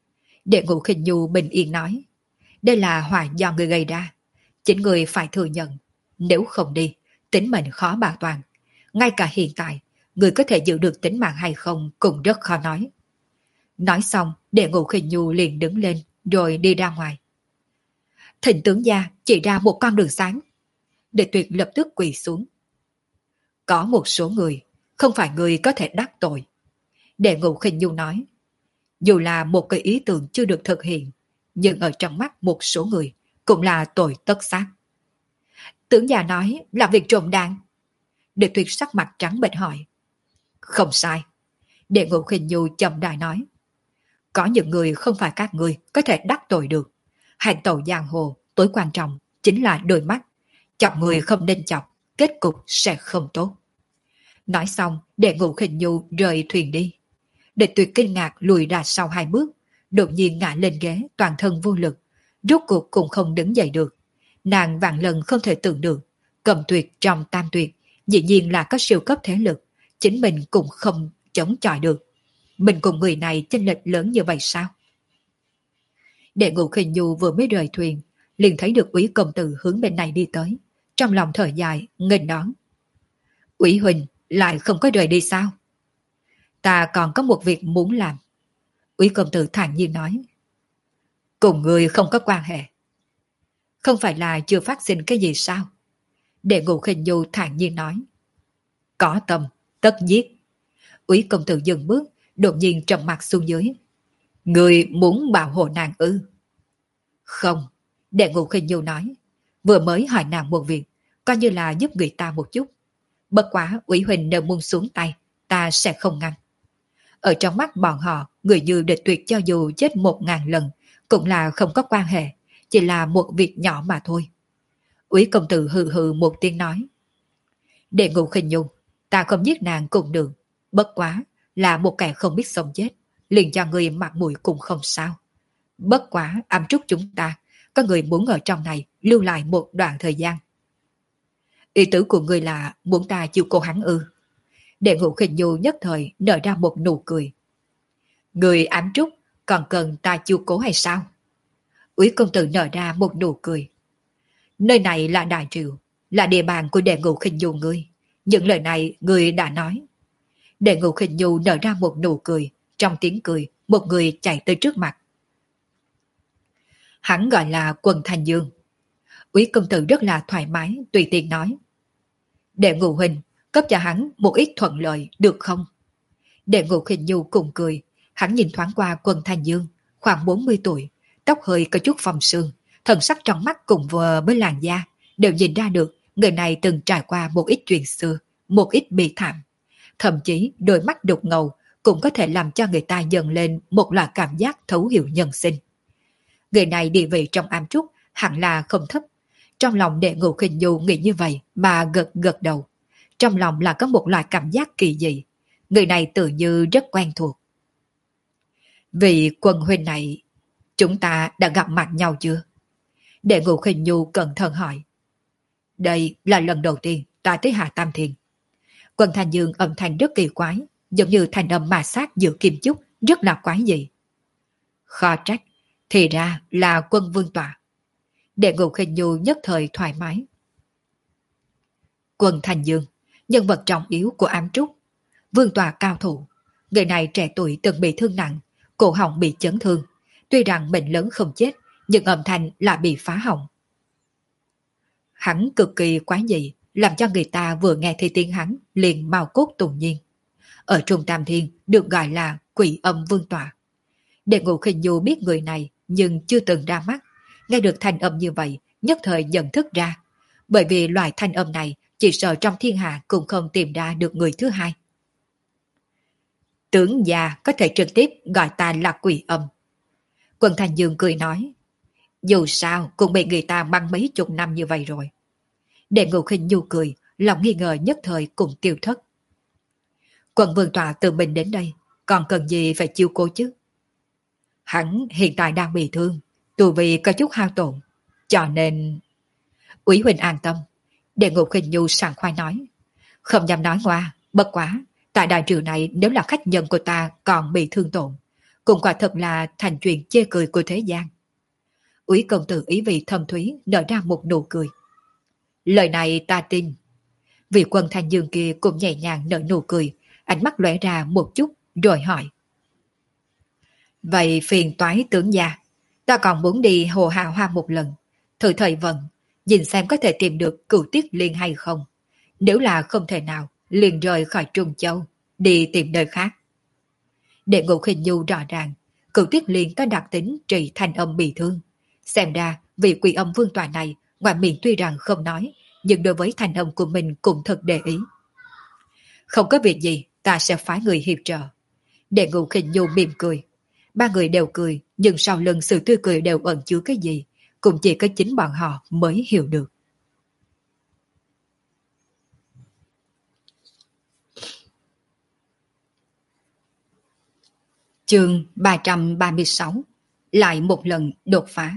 Đệ Ngũ Khinh Nhu bình yên nói, đây là họa do người gây ra, chính người phải thừa nhận, nếu không đi, tính mệnh khó bảo toàn. Ngay cả hiện tại, người có thể giữ được tính mạng hay không cũng rất khó nói. Nói xong, Đệ Ngũ Khinh Nhu liền đứng lên, rồi đi ra ngoài. Thịnh tướng gia chỉ ra một con đường sáng. Đệ Tuyệt lập tức quỳ xuống. Có một số người, không phải người có thể đắc tội. Đệ Ngũ Khinh Nhu nói, dù là một cái ý tưởng chưa được thực hiện, nhưng ở trong mắt một số người cũng là tội tất xác. Tướng già nói là việc trộm đạn. Đệ Tuyệt sắc mặt trắng bệch hỏi. Không sai. Đệ Ngũ Khinh Nhu chậm rãi nói, có những người không phải các người có thể đắc tội được. Hành tẩu giang hồ tối quan trọng chính là đôi mắt. Chọc người không nên chọc, kết cục sẽ không tốt. Nói xong, Đệ Ngũ Khinh Nhu rời thuyền đi. Đệ Tuyệt kinh ngạc lùi ra sau hai bước, đột nhiên ngã lên ghế, toàn thân vô lực, rốt cuộc cũng không đứng dậy được. Nàng vạn lần không thể tưởng được, Cầm Tuyệt trong tam tuyệt, dĩ nhiên là có siêu cấp thế lực, chính mình cũng không chống chọi được. Mình cùng người này chênh lệch lớn như vậy sao? Đệ Ngũ Khinh Nhu vừa mới rời thuyền, liền thấy được Úy công tử hướng bên này đi tới, trong lòng thở dài, nghênh đón. Úy huynh lại không có rời đi sao? Ta còn có một việc muốn làm. Úy công tử thản nhiên nói. Cùng người không có quan hệ. Không phải là chưa phát sinh cái gì sao? Đệ Ngũ Khinh Nhu thản nhiên nói. Có tâm, tất giết. Úy công tử dừng bước, đột nhiên trầm mặt xuống dưới. Người muốn bảo hộ nàng ư? Không, Đệ Ngũ Khinh Nhu nói. Vừa mới hỏi nàng một việc, coi như là giúp người ta một chút. Bất quá Úy huynh nếu muốn xuống tay, ta sẽ không ngăn. Ở trong mắt bọn họ, người như Địch Tuyệt cho dù chết một ngàn lần, cũng là không có quan hệ, chỉ là một việc nhỏ mà thôi. Úy công tử hừ hừ một tiếng nói. Đệ Ngũ Khinh Nhu, ta không giết nàng cùng được, bất quá là một kẻ không biết sống chết, liền cho người mặt mũi cũng không sao. Bất quá ám trúc chúng ta, có người muốn ở trong này lưu lại một đoạn thời gian. Ý tứ của người là muốn ta chịu cô hắn ư? Đệ Ngũ Khinh Nhu nhất thời nở ra một nụ cười. Người ám trúc còn cần ta chiêu cố hay sao? Úy công tử nở ra một nụ cười. Nơi này là Đại Triều, là địa bàn của Đệ Ngũ Khinh Nhu ngươi. Những lời này người đã nói. Đệ Ngũ Khinh Nhu nở ra một nụ cười, trong tiếng cười, một người chạy tới trước mặt. Hắn gọi là Quần Thành Dương. Úy công tử rất là thoải mái, tùy tiện nói. Đệ Ngũ huynh, cấp cho hắn một ít thuận lợi được không? Đệ Ngũ Khinh Nhu cùng cười, hắn nhìn thoáng qua Quần Thành Dương, khoảng bốn mươi tuổi, tóc hơi có chút phồng sương, thần sắc trong mắt cùng vừa với làn da, đều nhìn ra được người này từng trải qua một ít chuyện xưa, một ít bi thảm. Thậm chí đôi mắt đục ngầu cũng có thể làm cho người ta dần lên một loại cảm giác thấu hiểu nhân sinh. Người này địa vị trong ám trúc hẳn là không thấp. Trong lòng Đệ Ngũ Khinh Nhu nghĩ như vậy mà gật gật đầu. Trong lòng là có một loại cảm giác kỳ dị. Người này tự như rất quen thuộc. Vì Quân huynh này, chúng ta đã gặp mặt nhau chưa? Đệ Ngũ Khinh Nhu cẩn thận hỏi. Đây là lần đầu tiên ta tới Hà Tam Thiên. Quần Thành Dương âm thanh rất kỳ quái, giống như thành âm ma sát giữa kim chúc, rất là quái dị. Khó trách, thì ra là Quân Vương Tọa. Đệ Ngũ Khinh Nhu nhất thời thoải mái. Quần Thành Dương, nhân vật trọng yếu của ám trúc, Vương Tọa cao thủ. Người này trẻ tuổi từng bị thương nặng, cổ họng bị chấn thương. Tuy rằng bệnh lớn không chết, nhưng âm thanh lại bị phá hỏng. Hắn cực kỳ quái dị, làm cho người ta vừa nghe thấy tiếng hắn liền mau cốt tùng nhiên. Ở Trung Tam Thiên được gọi là Quỷ Âm Vương Tọa. Đệ Ngũ Khinh Nhu biết người này nhưng chưa từng ra mắt, nghe được thanh âm như vậy nhất thời nhận thức ra, bởi vì loại thanh âm này chỉ sợ trong thiên hạ cũng không tìm ra được người thứ hai. Tướng già có thể trực tiếp gọi ta là Quỷ Âm. Quần Thành Dương cười nói, dù sao cũng bị người ta băng mấy chục năm như vậy rồi. Đệ Ngũ Khinh Nhu cười, lòng nghi ngờ nhất thời cũng tiêu thất. Quần Vương Tọa tự mình đến đây, còn cần gì phải chiêu cô chứ? Hắn hiện tại đang bị thương, tu vi có chút hao tổn, cho nên... Úy huynh an tâm, Đệ Ngũ Khinh Nhu sảng khoái nói. Không dám nói ngoa, bất quá, tại đại triều này nếu là khách nhân của ta còn bị thương tổn, cũng quả thật là thành chuyện chê cười của thế gian. Úy công tử ý vị thâm thúy nở ra một nụ cười. Lời này ta tin. Vị quân Thanh Dương kia cũng nhẹ nhàng nở nụ cười, ánh mắt lóe ra một chút rồi hỏi. Vậy phiền toái tướng gia, ta còn muốn đi Hồ Hà Hoa một lần, thử thời vận, nhìn xem có thể tìm được Cửu Tiết Liên hay không. Nếu là không thể nào, liền rời khỏi Trung Châu, đi tìm nơi khác. Để Ngũ Khinh Nhu rõ ràng, Cửu Tiết Liên có đặc tính trị thanh âm bị thương. Xem ra, vị quỷ âm vương tòa này, ngoài miệng tuy rằng không nói, nhưng đối với thanh âm của mình cũng thật để ý. Không có việc gì, ta sẽ phái người hiệp trợ. Để Ngũ Khinh Nhu mỉm cười. Ba người đều cười, nhưng sau lưng sự tươi cười đều ẩn chứa cái gì, cũng chỉ có chính bọn họ mới hiểu được. Chương ba trăm ba mươi sáu. Lại một lần đột phá.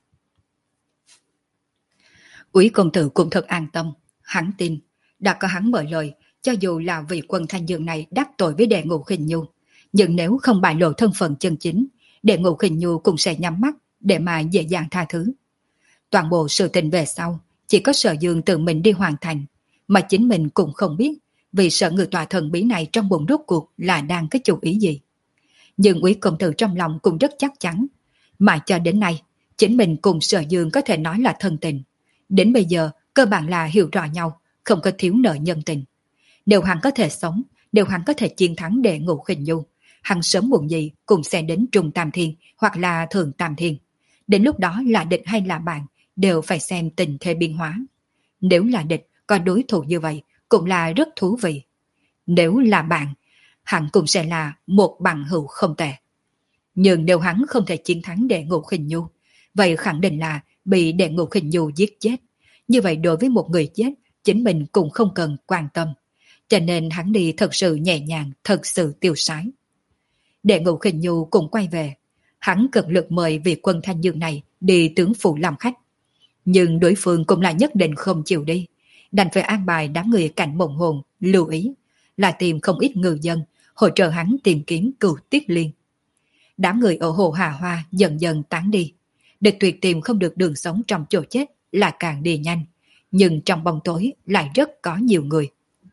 Úy công tử cũng thật an tâm, hắn tin, đã có hắn mở lời, cho dù là vị quân Thanh Dương này đắc tội với Đệ Ngũ Khinh Nhu, nhưng nếu không bại lộ thân phận chân chính, Đệ Ngũ Khinh Nhu cũng sẽ nhắm mắt để mà dễ dàng tha thứ. Toàn bộ sự tình về sau, chỉ có Sở Dương tự mình đi hoàn thành, mà chính mình cũng không biết, vì sợ người tòa thần bí này trong bụng rốt cuộc là đang có chủ ý gì. Nhưng Úy công tử trong lòng cũng rất chắc chắn, mà cho đến nay, chính mình cùng Sở Dương có thể nói là thân tình. Đến bây giờ, cơ bản là hiểu rõ nhau, không có thiếu nợ nhân tình. Nếu hắn có thể sống, nếu hắn có thể chiến thắng Đệ Ngũ Khinh Nhu, hắn sớm muộn gì cũng sẽ đến Trung Tam Thiên hoặc là Thượng Tam Thiên. Đến lúc đó là địch hay là bạn, đều phải xem tình thế biến hóa. Nếu là địch, có đối thủ như vậy, cũng là rất thú vị. Nếu là bạn, hắn cũng sẽ là một bằng hữu không tệ. Nhưng nếu hắn không thể chiến thắng Đệ Ngũ Khinh Nhu, vậy khẳng định là bị Đệ Ngũ Khinh Nhu giết chết. Như vậy đối với một người chết, chính mình cũng không cần quan tâm. Cho nên hắn đi thật sự nhẹ nhàng, thật sự tiêu sái. Đệ Ngũ Khinh Nhu cũng quay về. Hắn cực lực mời vị quân Thanh Dương này đi tướng phủ làm khách. Nhưng đối phương cũng là nhất định không chịu đi. Đành phải an bài đám người cạnh Mộng Hồn lưu ý, là tìm không ít ngư dân, hỗ trợ hắn tìm kiếm Cửu Tiết Liên. Đám người ở Hồ Hà Hoa dần dần tán đi. Địch tuyệt tìm không được đường sống trong chỗ chết là càng đi nhanh. Nhưng trong bóng tối lại rất có nhiều người.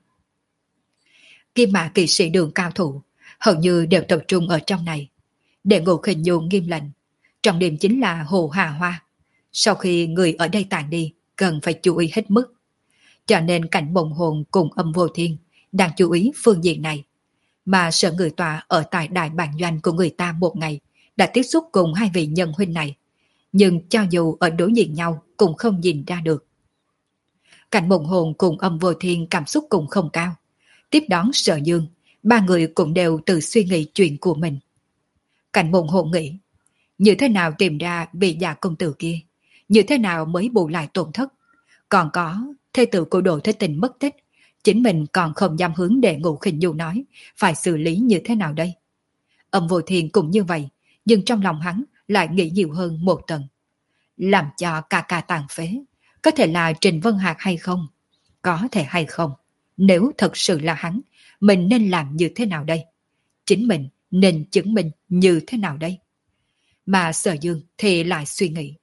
Kim Mã kỵ sĩ đường cao thủ hầu như đều tập trung ở trong này. Đệ Ngũ Khinh Nhu nghiêm lệnh, trọng điểm chính là Hồ Hà Hoa. Sau khi người ở đây tản đi, cần phải chú ý hết mức. Cho nên cảnh Mộng Hồn cùng Âm Vô Thiên đang chú ý phương diện này. Mà sợ người tòa ở tại đại bản doanh của người ta một ngày đã tiếp xúc cùng hai vị nhân huynh này. Nhưng cho dù ở đối diện nhau cũng không nhìn ra được. Cảnh Mộng Hồn cùng Âm Vô Thiên cảm xúc cũng không cao. Tiếp đón Sở Dương, ba người cũng đều tự suy nghĩ chuyện của mình. Cảnh Mộng Hồn nghĩ, như thế nào tìm ra vị già công tử kia, như thế nào mới bù lại tổn thất. Còn có, thê tử của Đỗ Thế Tình mất tích, chính mình còn không dám hướng Đệ Ngũ Khinh Nhu nói, phải xử lý như thế nào đây. Âm Vô Thiên cũng như vậy, nhưng trong lòng hắn lại nghĩ nhiều hơn một tầng. Làm cho ca ca tàn phế, có thể là Trình Vân Hạc hay không? Có thể hay không? Nếu thật sự là hắn, mình nên làm như thế nào đây? Chính mình nên chứng minh như thế nào đây? Mà Sở Dương thì lại suy nghĩ.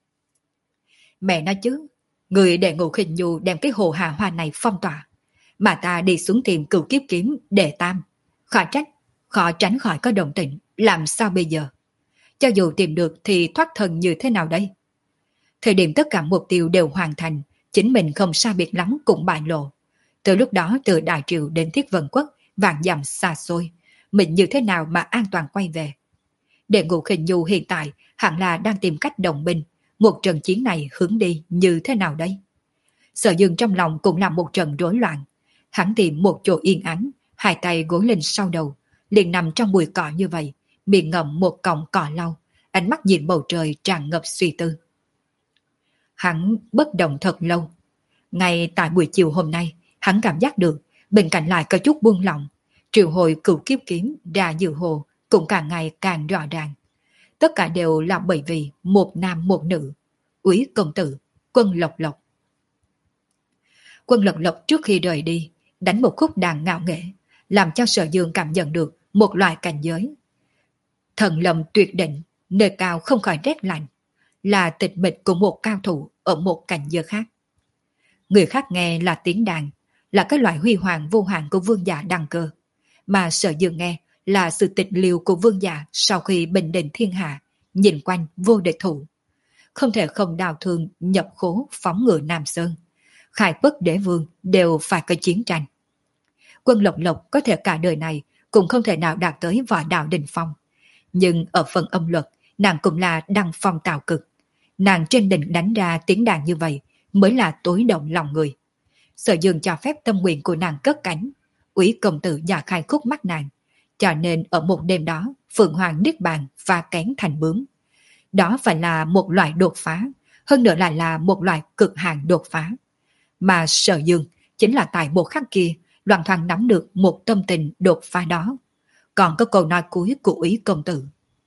Mẹ nói chứ, người Đệ Ngũ Khinh Nhu đem cái Hồ Hà Hoa này phong tỏa, mà ta đi xuống tìm Cửu Kiếp Kiếm Đệ Tam. Khỏi trách, khó tránh khỏi có động tĩnh, làm sao bây giờ? Cho dù tìm được thì thoát thân như thế nào đây? Thời điểm tất cả mục tiêu đều hoàn thành, chính mình không sai biệt lắm cũng bại lộ. Từ lúc đó từ Đại Triều đến Thiết Vân Quốc, vạn dặm xa xôi, mình như thế nào mà an toàn quay về? Đệ Ngũ Khinh Nhu hiện tại hẳn là đang tìm cách đồng binh, một trận chiến này hướng đi như thế nào đây? Sở Dương trong lòng cũng là một trận rối loạn. Hắn tìm một chỗ yên ắng, hai tay gối lên sau đầu, liền nằm trong bụi cỏ như vậy, miệng ngậm một cọng cỏ lau, ánh mắt nhìn bầu trời tràn ngập suy tư. Hắn bất động thật lâu. Ngay tại buổi chiều hôm nay, hắn cảm giác được bên cạnh lại có chút buông lỏng, triệu hồi Cửu Kiếp Kiếm ra dự hồ cũng càng ngày càng rõ ràng. Tất cả đều là bởi vì một nam một nữ, Úy công tử, Quân Lộc Lộc. Quân Lộc Lộc trước khi rời đi, đánh một khúc đàn ngạo nghễ, làm cho Sở Dương cảm nhận được một loại cảnh giới. Thần lâm tuyệt định, nơi cao không khỏi rét lạnh, là tịch mịch của một cao thủ ở một cảnh giới khác. Người khác nghe là tiếng đàn, là cái loại huy hoàng vô hạn của vương giả đăng cơ, mà Sở Dương nghe là sự tịch liêu của vương giả sau khi bình định thiên hạ, nhìn quanh vô địch thủ. Không thể không đào thương nhập khố phóng ngựa Nam Sơn. Khải Bất Đế Vương đều phải có chiến tranh. Quân Lộc Lộc có thể cả đời này cũng không thể nào đạt tới võ đạo đỉnh phong. Nhưng ở phần âm luật, nàng cũng là đăng phong tạo cực. Nàng trên đỉnh đánh ra tiếng đàn như vậy mới là tối động lòng người. Sở Dương cho phép tâm nguyện của nàng cất cánh. Úy công tử giả khai khúc mắt nàng. Cho nên ở một đêm đó, Phượng Hoàng niết bàn và kén thành bướm. Đó phải là một loại đột phá, hơn nữa lại là một loại cực hạn đột phá. Mà Sở Dương chính là tại một khắc kia loạn thoáng nắm được một tâm tình đột phá đó. Còn có câu nói cuối của Úy công tử.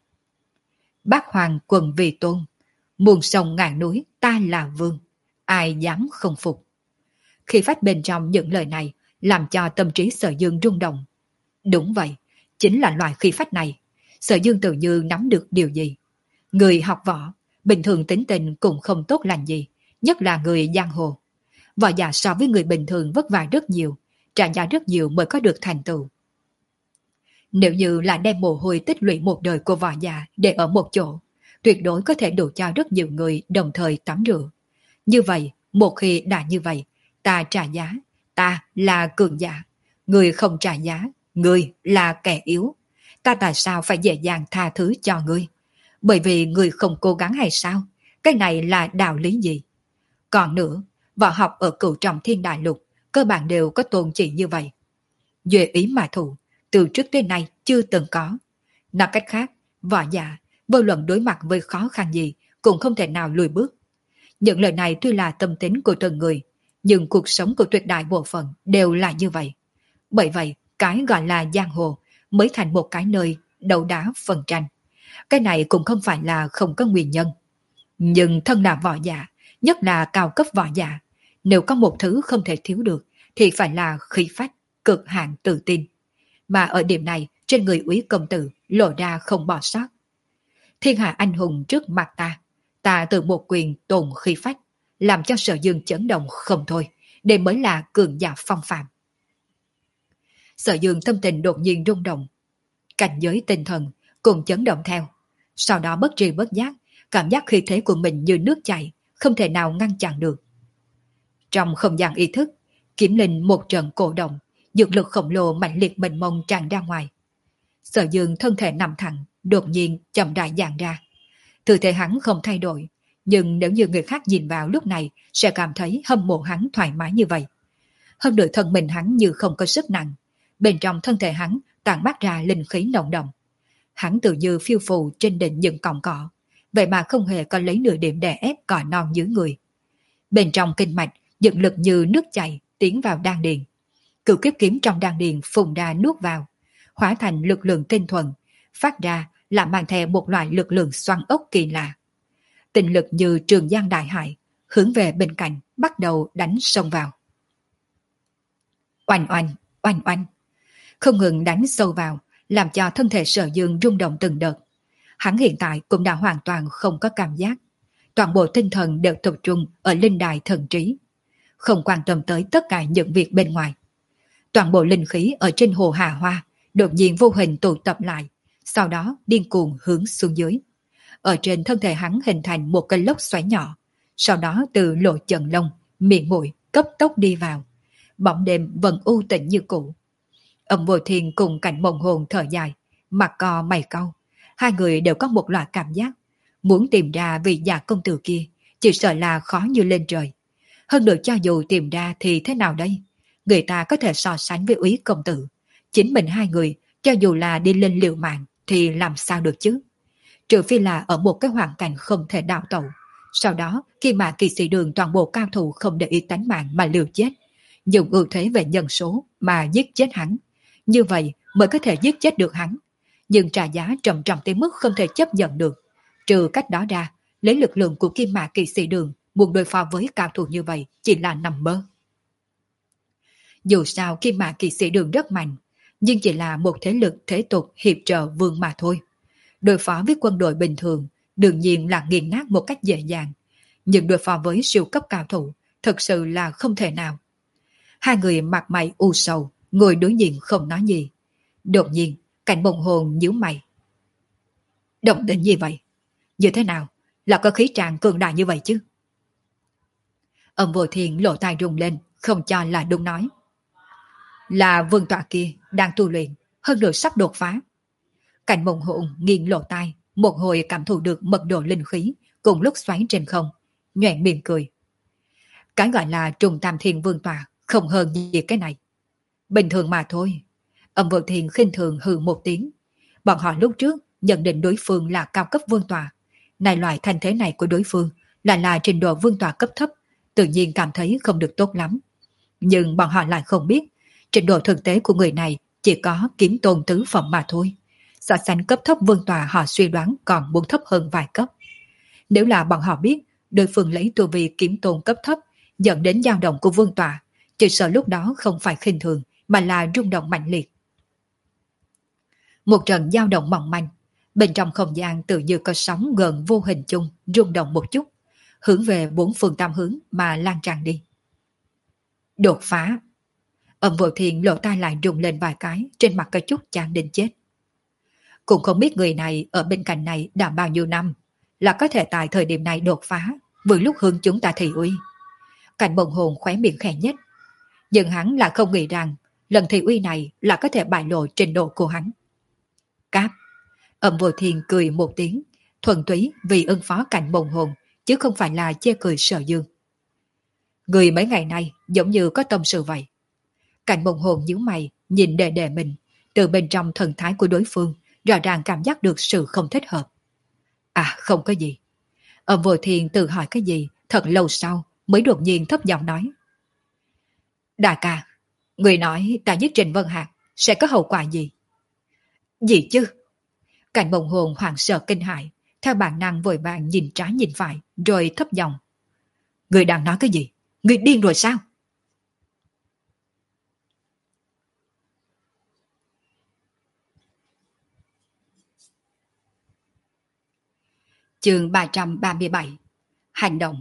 Bác Hoàng quần vì tôn, muôn sông ngàn núi ta là vương, ai dám không phục. Khi phát bên trong những lời này làm cho tâm trí Sở Dương rung động. Đúng vậy, chính là loại khí phách này. Sở Dương tự như nắm được điều gì. Người học võ, bình thường tính tình cũng không tốt lành gì, nhất là người giang hồ. Võ giả so với người bình thường vất vả rất nhiều, trả giá rất nhiều mới có được thành tựu. Nếu như là đem mồ hôi tích lũy một đời của võ giả để ở một chỗ, tuyệt đối có thể đủ cho rất nhiều người đồng thời tắm rửa. Như vậy, một khi đã như vậy, ta trả giá, ta là cường giả. Người không trả giá, người là kẻ yếu. Ta tại sao phải dễ dàng tha thứ cho ngươi? Bởi vì người không cố gắng hay sao? Cái này là đạo lý gì? Còn nữa, võ học ở cửu trọng thiên đại lục cơ bản đều có tôn chỉ như vậy. Duy ý mà thủ, từ trước tới nay chưa từng có. Nói cách khác, võ giả, vô luận đối mặt với khó khăn gì cũng không thể nào lùi bước. Những lời này tuy là tâm tính của từng người, nhưng cuộc sống của tuyệt đại bộ phận đều là như vậy. Bởi vậy, cái gọi là giang hồ mới thành một cái nơi đấu đá phân tranh. Cái này cũng không phải là không có nguyên nhân. Nhưng thân là võ giả, nhất là cao cấp võ giả, nếu có một thứ không thể thiếu được thì phải là khí phách, cực hạn tự tin. Mà ở điểm này trên người Úy công tử lộ ra không bỏ sót. Thiên hạ anh hùng trước mặt ta, ta từ một quyền tồn khí phách, làm cho Sở Dương chấn động không thôi, đây mới là cường giả phong phạm. Sở Dương tâm tình đột nhiên rung động, cảnh giới tinh thần cùng chấn động theo. Sau đó bất tri bất giác, cảm giác khí thế của mình như nước chảy, không thể nào ngăn chặn được. Trong không gian ý thức, kiếm linh một trận cổ động, dược lực khổng lồ mạnh liệt mênh mông tràn ra ngoài. Sở Dương thân thể nằm thẳng, đột nhiên chậm rãi dàn ra. Tư thế hắn không thay đổi, nhưng nếu như người khác nhìn vào lúc này sẽ cảm thấy hâm mộ hắn thoải mái như vậy. Hơn nữa thân mình hắn như không có sức nặng, bên trong thân thể hắn tản mát ra linh khí nồng đậm. Hắn tự như phiêu phù trên đỉnh những cọng cỏ, vậy mà không hề có lấy nửa điểm đè ép cỏ non dưới người. Bên trong kinh mạch, dược lực như nước chảy tiến vào đan điền. Cửu kiếp kiếm trong đan điền phùng ra nuốt vào, hóa thành lực lượng tinh thuần, phát ra là mang theo một loại lực lượng xoắn ốc kỳ lạ. Tinh lực như trường giang đại hải, hướng về bên cạnh bắt đầu đánh sông vào. Oanh oanh, oanh oanh, không ngừng đánh sâu vào, làm cho thân thể Sở Dương rung động từng đợt. Hắn hiện tại cũng đã hoàn toàn không có cảm giác. Toàn bộ tinh thần đều tập trung ở linh đài thần trí, không quan tâm tới tất cả những việc bên ngoài. Toàn bộ linh khí ở trên hồ Hà Hoa đột nhiên vô hình tụ tập lại, sau đó điên cuồng hướng xuống dưới. Ở trên thân thể hắn hình thành một cái lốc xoáy nhỏ, sau đó từ lỗ chân lông, miệng mũi cấp tốc đi vào. Bóng đêm vẫn u tĩnh như cũ. Âm Vô Thiên cùng Cảnh Mộng Hồn thở dài, mặt co mày cau. Hai người đều có một loại cảm giác, muốn tìm ra vị già công tử kia, chỉ sợ là khó như lên trời. Hơn nữa cho dù tìm ra thì thế nào đây? Người ta có thể so sánh với Úy công tử. Chính mình hai người, cho dù là đi lên liều mạng, thì làm sao được chứ? Trừ phi là ở một cái hoàn cảnh không thể đào tẩu. Sau đó, khi mà kỳ sĩ đường toàn bộ cao thủ không để ý tánh mạng mà liều chết, dùng ưu thế về nhân số mà giết chết hắn. Như vậy mới có thể giết chết được hắn. Nhưng trả giá trầm trọng tới mức không thể chấp nhận được. Trừ cách đó ra, lấy lực lượng của kim mã kỳ sĩ đường buộc đối phó với cao thủ như vậy chỉ là nằm mơ. Dù sao kim mã kỳ sĩ đường rất mạnh, nhưng chỉ là một thế lực thế tục hiệp trợ vương mà thôi. Đối phó với quân đội bình thường, đương nhiên là nghiền nát một cách dễ dàng. Nhưng đối phó với siêu cấp cao thủ, thực sự là không thể nào. Hai người mặt mày u sầu, ngồi đối diện không nói gì. Đột nhiên, Cảnh Bồng Hồn nhíu mày. Động tĩnh gì vậy? Như thế nào? Là có khí tràng cường đại như vậy chứ? Âm Vô Thiên lộ tai rung lên, không cho là đúng nói. Là vương tọa kia đang tu luyện, hơn nữa sắp đột phá. Cảnh Bồng Hồn nghiêng lộ tai, một hồi cảm thụ được mật độ linh khí cùng lúc xoáy trên không, nhoẻn miệng cười. Cái gọi là trùng tam thiên vương tọa không hơn gì cái này. Bình thường mà thôi. Âm Vô Thiên khinh thường hừ một tiếng. Bọn họ lúc trước nhận định đối phương là cao cấp vương tọa. Này loại thành thế này của đối phương là là trình độ vương tọa cấp thấp, tự nhiên cảm thấy không được tốt lắm. Nhưng bọn họ lại không biết, trình độ thực tế của người này chỉ có kiếm tôn tứ phẩm mà thôi. So sánh cấp thấp vương tọa họ suy đoán còn muốn thấp hơn vài cấp. Nếu là bọn họ biết đối phương lấy tu vi kiếm tôn cấp thấp dẫn đến dao động của vương tọa, chỉ sợ lúc đó không phải khinh thường mà là rung động mạnh liệt. Một trận dao động mỏng manh, bên trong không gian tự như có sóng gần vô hình chung rung động một chút, hướng về bốn phương tam hướng mà lan tràn đi. Đột phá. Âm Vô Thiên lộ tai lại rung lên vài cái, trên mặt có chút chán đến chết. Cũng không biết người này ở bên cạnh này đã bao nhiêu năm, là có thể tại thời điểm này đột phá, vừa lúc hướng chúng ta thị uy. Cảnh Bồng Hồn khóe miệng khẽ nhất, nhưng hắn là không nghĩ rằng lần thị uy này là có thể bại lộ trình độ của hắn. Cáp. Âm Vô Thiên cười một tiếng, thuần túy vì ưng phó Cảnh Bồng Hồn, chứ không phải là chê cười sợ dương. Người mấy ngày nay giống như có tâm sự vậy. Cảnh Bồng Hồn nhíu mày, nhìn đề đề mình, từ bên trong thần thái của đối phương, rõ ràng cảm giác được sự không thích hợp. À, không có gì. Âm Vô Thiên tự hỏi cái gì, thật lâu sau mới đột nhiên thấp giọng nói. Đại ca, người nói ta giết Trình Vân Hạc sẽ có hậu quả gì? Gì chứ? Cảnh Bồng Hồn hoảng sợ kinh hãi, theo bản năng vội vàng nhìn trái nhìn phải, rồi thấp giọng. Người đang nói cái gì? Người điên rồi sao? Chương ba trăm ba mươi bảy. Hành động.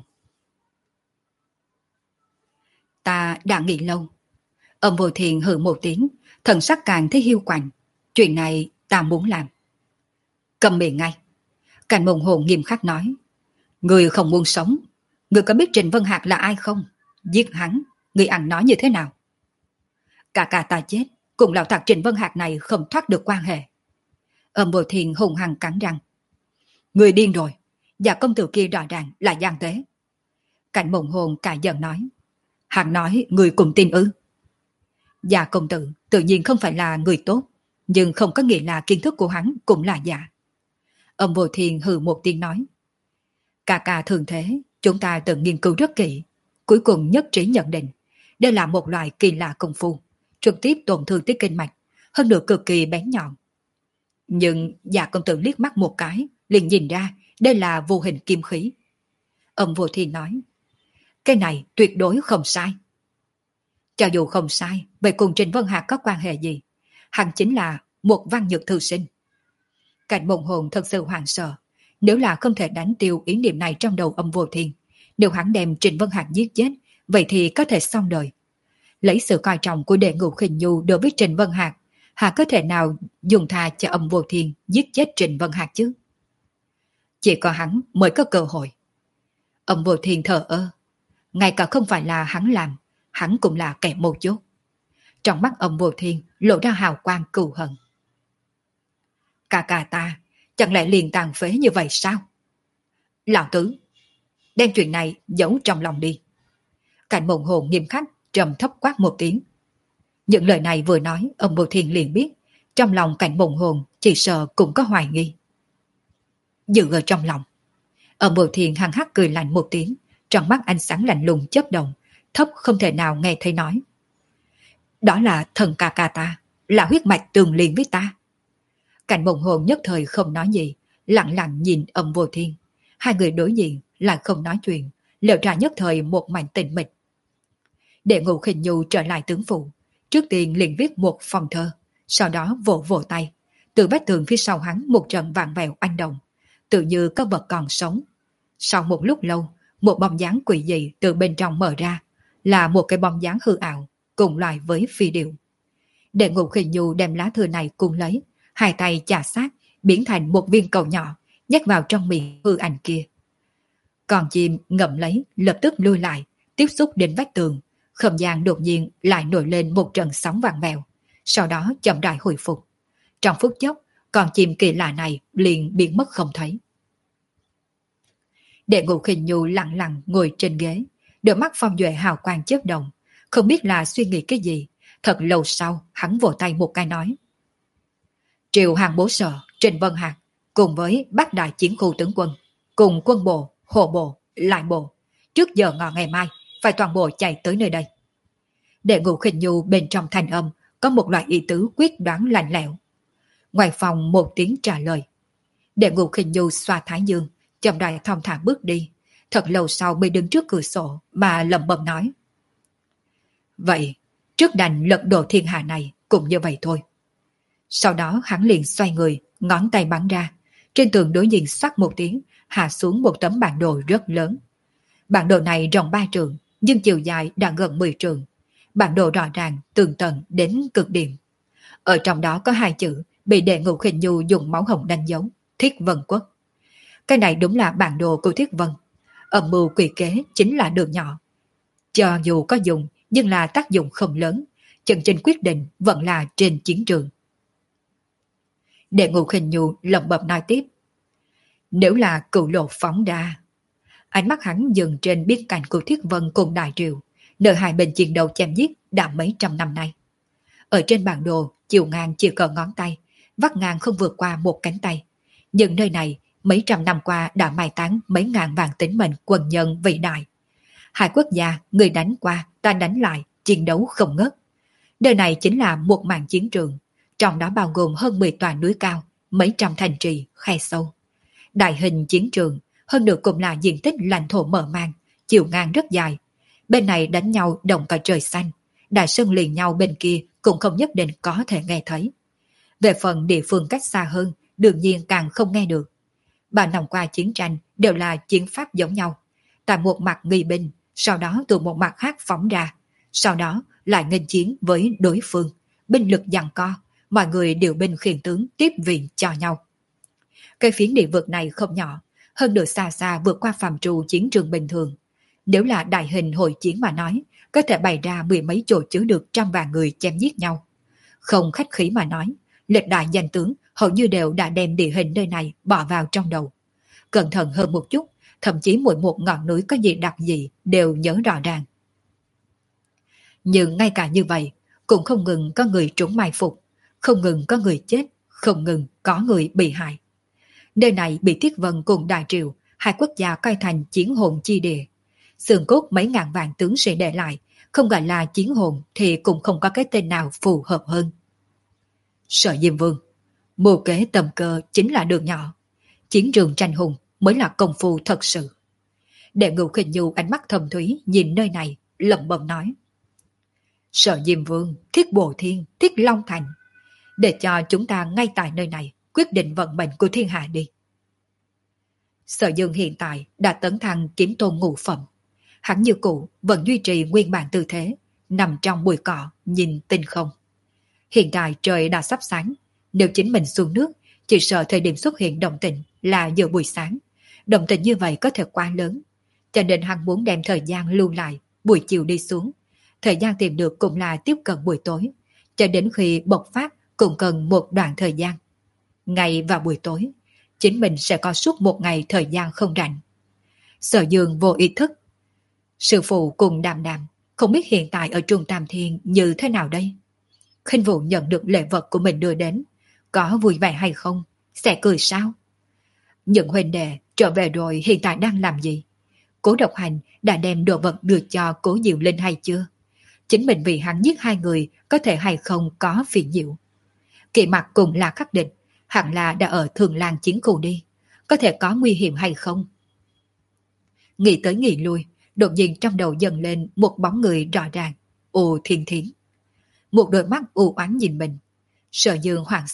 Ta đã nghĩ lâu. Âm Vô Thiên hừ một tiếng, thần sắc càng thấy hiu quạnh. Chuyện này ta muốn làm. Cầm miệng ngay. Cảnh Bồng Hồn nghiêm khắc nói. Người không muốn sống. Người có biết Trình Vân Hạc là ai không? Giết hắn, người ăn nói như thế nào? Cả cả ta chết, cùng lão tặc Trình Vân Hạc này không thoát được quan hệ. Âm Vô Thiên hùng hăng cắn răng. Người điên rồi, và công tử kia rõ ràng là gian tế. Cảnh Bồng Hồn cả giận nói. Hắn nói người cùng tin ư? Dạ công tử tự nhiên không phải là người tốt, nhưng không có nghĩa là kiến thức của hắn cũng là giả. Âm Vô Thiên hừ một tiếng nói. Cả cả thường thế, chúng ta từng nghiên cứu rất kỹ, cuối cùng nhất trí nhận định đây là một loại kỳ lạ công phu, trực tiếp tổn thương tới kinh mạch, hơn nữa cực kỳ bén nhọn. Nhưng dạ công tử liếc mắt một cái, liền nhìn ra đây là vô hình kim khí. Âm Vô Thiên nói. Cái này tuyệt đối không sai. Cho dù không sai, vậy cùng Trình Vân Hạc có quan hệ gì? Hắn chính là một văn nhược thư sinh. Cảnh Bồng Hồn thật sự hoảng sợ. Nếu là không thể đánh tiêu ý niệm này trong đầu Âm Vô Thiên, nếu hắn đem Trình Vân Hạc giết chết, vậy thì có thể xong đời. Lấy sự coi trọng của đệ ngũ Khinh Nhu đối với Trình Vân Hạc, Hà có thể nào dùng tha cho Âm Vô Thiên giết chết Trình Vân Hạc chứ? Chỉ có hắn mới có cơ hội. Âm Vô Thiên thờ ơ. Ngay cả không phải là hắn làm, hắn cũng là kẻ mâu chốt. Trong mắt Âm Vô Thiên lộ ra hào quang cừu hận. Cả cả ta, chẳng lẽ liền tàn phế như vậy sao? Lão tứ, đem chuyện này giấu trong lòng đi. Cảnh Bồng Hồn nghiêm khắc trầm thấp quát một tiếng. Những lời này vừa nói, Âm Vô Thiên liền biết, trong lòng Cảnh Bồng Hồn chỉ sợ cũng có hoài nghi. Giữ ở trong lòng. Âm Vô Thiên hằng hắc cười lạnh một tiếng, trong mắt ánh sáng lạnh lùng chớp động, thấp không thể nào nghe thấy nói. Đó là thần ca ca ta, là huyết mạch tương liên với ta. Cảnh Bồng Hồn nhất thời không nói gì, lặng lặng nhìn Âm Vô Thiên. Hai người đối diện lại không nói chuyện, lỡ ra nhất thời một mảnh tĩnh mịch. Đệ ngũ Khinh Nhu trở lại tướng phủ, trước tiên liền viết một phong thơ, sau đó vỗ vỗ tay, Từ vách tường phía sau hắn một trận vạn vẹo oanh động, tự như có vật còn sống. Sau một lúc lâu, một bóng dáng quỷ dị từ bên trong mở ra, là một cái bóng dáng hư ảo, cùng loại với phi điệu. Đệ Ngục Khinh Nhu đem lá thư này cùng lấy, hai tay chà sát, biến thành một viên cầu nhỏ, nhét vào trong miệng hư ảnh kia. Còn chim ngậm lấy, lập tức lui lại, tiếp xúc đến vách tường, không gian đột nhiên lại nổi lên một trận sóng vàng vèo, sau đó chậm rãi hồi phục. Trong phút chốc, con chim kỳ lạ này liền biến mất không thấy. Đệ Ngục Khinh Nhu lặng lặng ngồi trên ghế, đôi mắt phong duệ hào quang chớp động, không biết là suy nghĩ cái gì. Thật lâu sau, hắn vỗ tay một cái nói: Triệu Hàng Bố Sở, Trình Vân Hạc, cùng với bát đại chiến khu tướng quân, cùng quân bộ, hộ bộ, lại bộ, trước giờ ngọ ngày mai, phải toàn bộ chạy tới nơi đây. Đệ Ngục Khinh Nhu bên trong thanh âm có một loại ý tứ quyết đoán lạnh lẽo. Ngoài phòng một tiếng trả lời. Đệ Ngục Khinh Nhu xoa thái dương, chậm rãi thong thả bước đi, thật lâu sau mới đứng trước cửa sổ mà lẩm bẩm nói: Vậy, trước đành lật đổ thiên hạ này cũng như vậy thôi. Sau đó hắn liền xoay người, ngón tay bắn ra, trên tường đối diện xoát một tiếng, hạ xuống một tấm bản đồ rất lớn. Bản đồ này rộng ba trượng, nhưng chiều dài đã gần mười trượng. Bản đồ rõ ràng, tường tận đến cực điểm. Ở trong đó có hai chữ bị Đệ Ngục Khinh Nhu dùng máu hồng đánh dấu: Thiết Vân Quốc. Cái này đúng là bản đồ của Thiết Vân. Âm mưu quỷ kế chính là đường nhỏ. Cho dù có dùng, nhưng là tác dụng không lớn. Chân chính quyết định vẫn là trên chiến trường. Đệ Ngục Khinh Nhu lẩm bẩm nói tiếp: Nếu là cửu lộ phóng đa. Ánh mắt hắn dừng trên biên cảnh của Thiết Vân cùng Đại Triều, nơi hai bên chiến đấu chém giết đã mấy trăm năm nay. Ở trên bản đồ, chiều ngang chỉ cỡ ngón tay, vắt ngang không vượt qua một cánh tay. Nhưng nơi này, mấy trăm năm qua đã mai táng mấy ngàn vạn tính mệnh quân nhân vĩ đại. Hai quốc gia, người đánh qua, ta đánh lại, chiến đấu không ngớt. Nơi này chính là một màn chiến trường, trong đó bao gồm hơn mười tòa núi cao, mấy trăm thành trì, khe sâu. Đại hình chiến trường, hơn nữa cũng là diện tích lãnh thổ mở mang, chiều ngang rất dài. Bên này đánh nhau động cả trời xanh, đại sơn liền nhau bên kia cũng không nhất định có thể nghe thấy. Về phần địa phương cách xa hơn, đương nhiên càng không nghe được. Ba năm qua chiến tranh đều là chiến pháp giống nhau. Tại một mặt nghi binh, sau đó từ một mặt khác phóng ra, sau đó lại nghênh chiến với đối phương, binh lực giằng co, mọi người điều binh khiển tướng tiếp viện cho nhau. Cái phiến địa vực này không nhỏ, hơn nữa xa xa vượt qua phạm trù chiến trường bình thường. Nếu là đại hình hội chiến mà nói, có thể bày ra mười mấy chỗ chứa được trăm vạn người chém giết nhau. Không khách khí mà nói, lịch đại danh tướng hầu như đều đã đem địa hình nơi này bỏ vào trong đầu. Cẩn thận hơn một chút, thậm chí mỗi một ngọn núi có gì đặc gì đều nhớ rõ ràng. Nhưng ngay cả như vậy, cũng không ngừng có người trúng mai phục, không ngừng có người chết, không ngừng có người bị hại. Nơi này bị Thiết Vân cùng Đại Triều, hai quốc gia coi thành chiến hồn chi địa. Xương cốt mấy ngàn vạn tướng sĩ để lại, không gọi là chiến hồn thì cũng không có cái tên nào phù hợp hơn. Sở Diêm Vương, mưu kế tầm cơ chính là đường nhỏ. Chiến trường tranh hùng mới là công phu thật sự. Đệ Ngục Khinh Nhu ánh mắt thầm thúy nhìn nơi này, lẩm bẩm nói: Sở Diêm Vương, Thiết Bồ Thiên, Thiết Long Thành, để cho chúng ta ngay tại nơi này quyết định vận mệnh của thiên hạ đi. Sở Dương hiện tại đã tấn thăng kiếm tôn ngũ phẩm. Hắn như cũ vẫn duy trì nguyên bản tư thế, nằm trong bụi cỏ nhìn tinh không. Hiện tại trời đã sắp sáng, nếu chính mình xuống nước, chỉ sợ thời điểm xuất hiện động tĩnh là giữa buổi sáng. Động tĩnh như vậy có thể quá lớn, cho nên hắn muốn đem thời gian lưu lại, buổi chiều đi xuống. Thời gian tìm được cũng là tiếp cận buổi tối, cho đến khi bộc phát cũng cần một đoạn thời gian. Ngày và buổi tối, chính mình sẽ có suốt một ngày thời gian không rảnh. Sở Dương vô ý thức. Sư phụ cùng Đàm Đàm không biết hiện tại ở Trung Tam Thiên như thế nào đây. Khinh Vũ nhận được lễ vật của mình đưa đến, có vui vẻ hay không, sẽ cười sao? Những huynh đệ trở về rồi hiện tại đang làm gì? Cố Độc Hành đã đem đồ vật đưa cho Cố Diệu Linh hay chưa? Chính mình vì hắn giết hai người có thể hay không có phiền nhiễu. Kỳ Mặc cùng là khắc định, hẳn là đã ở Thường Lan chiến khu đi, có thể có nguy hiểm hay không? Nghĩ tới nghĩ lui, đột nhiên trong đầu dần lên một bóng người rõ ràng. Ồ Thiên Thiến. Một đôi mắt u oán nhìn mình. Sở Dương hoảng sợ,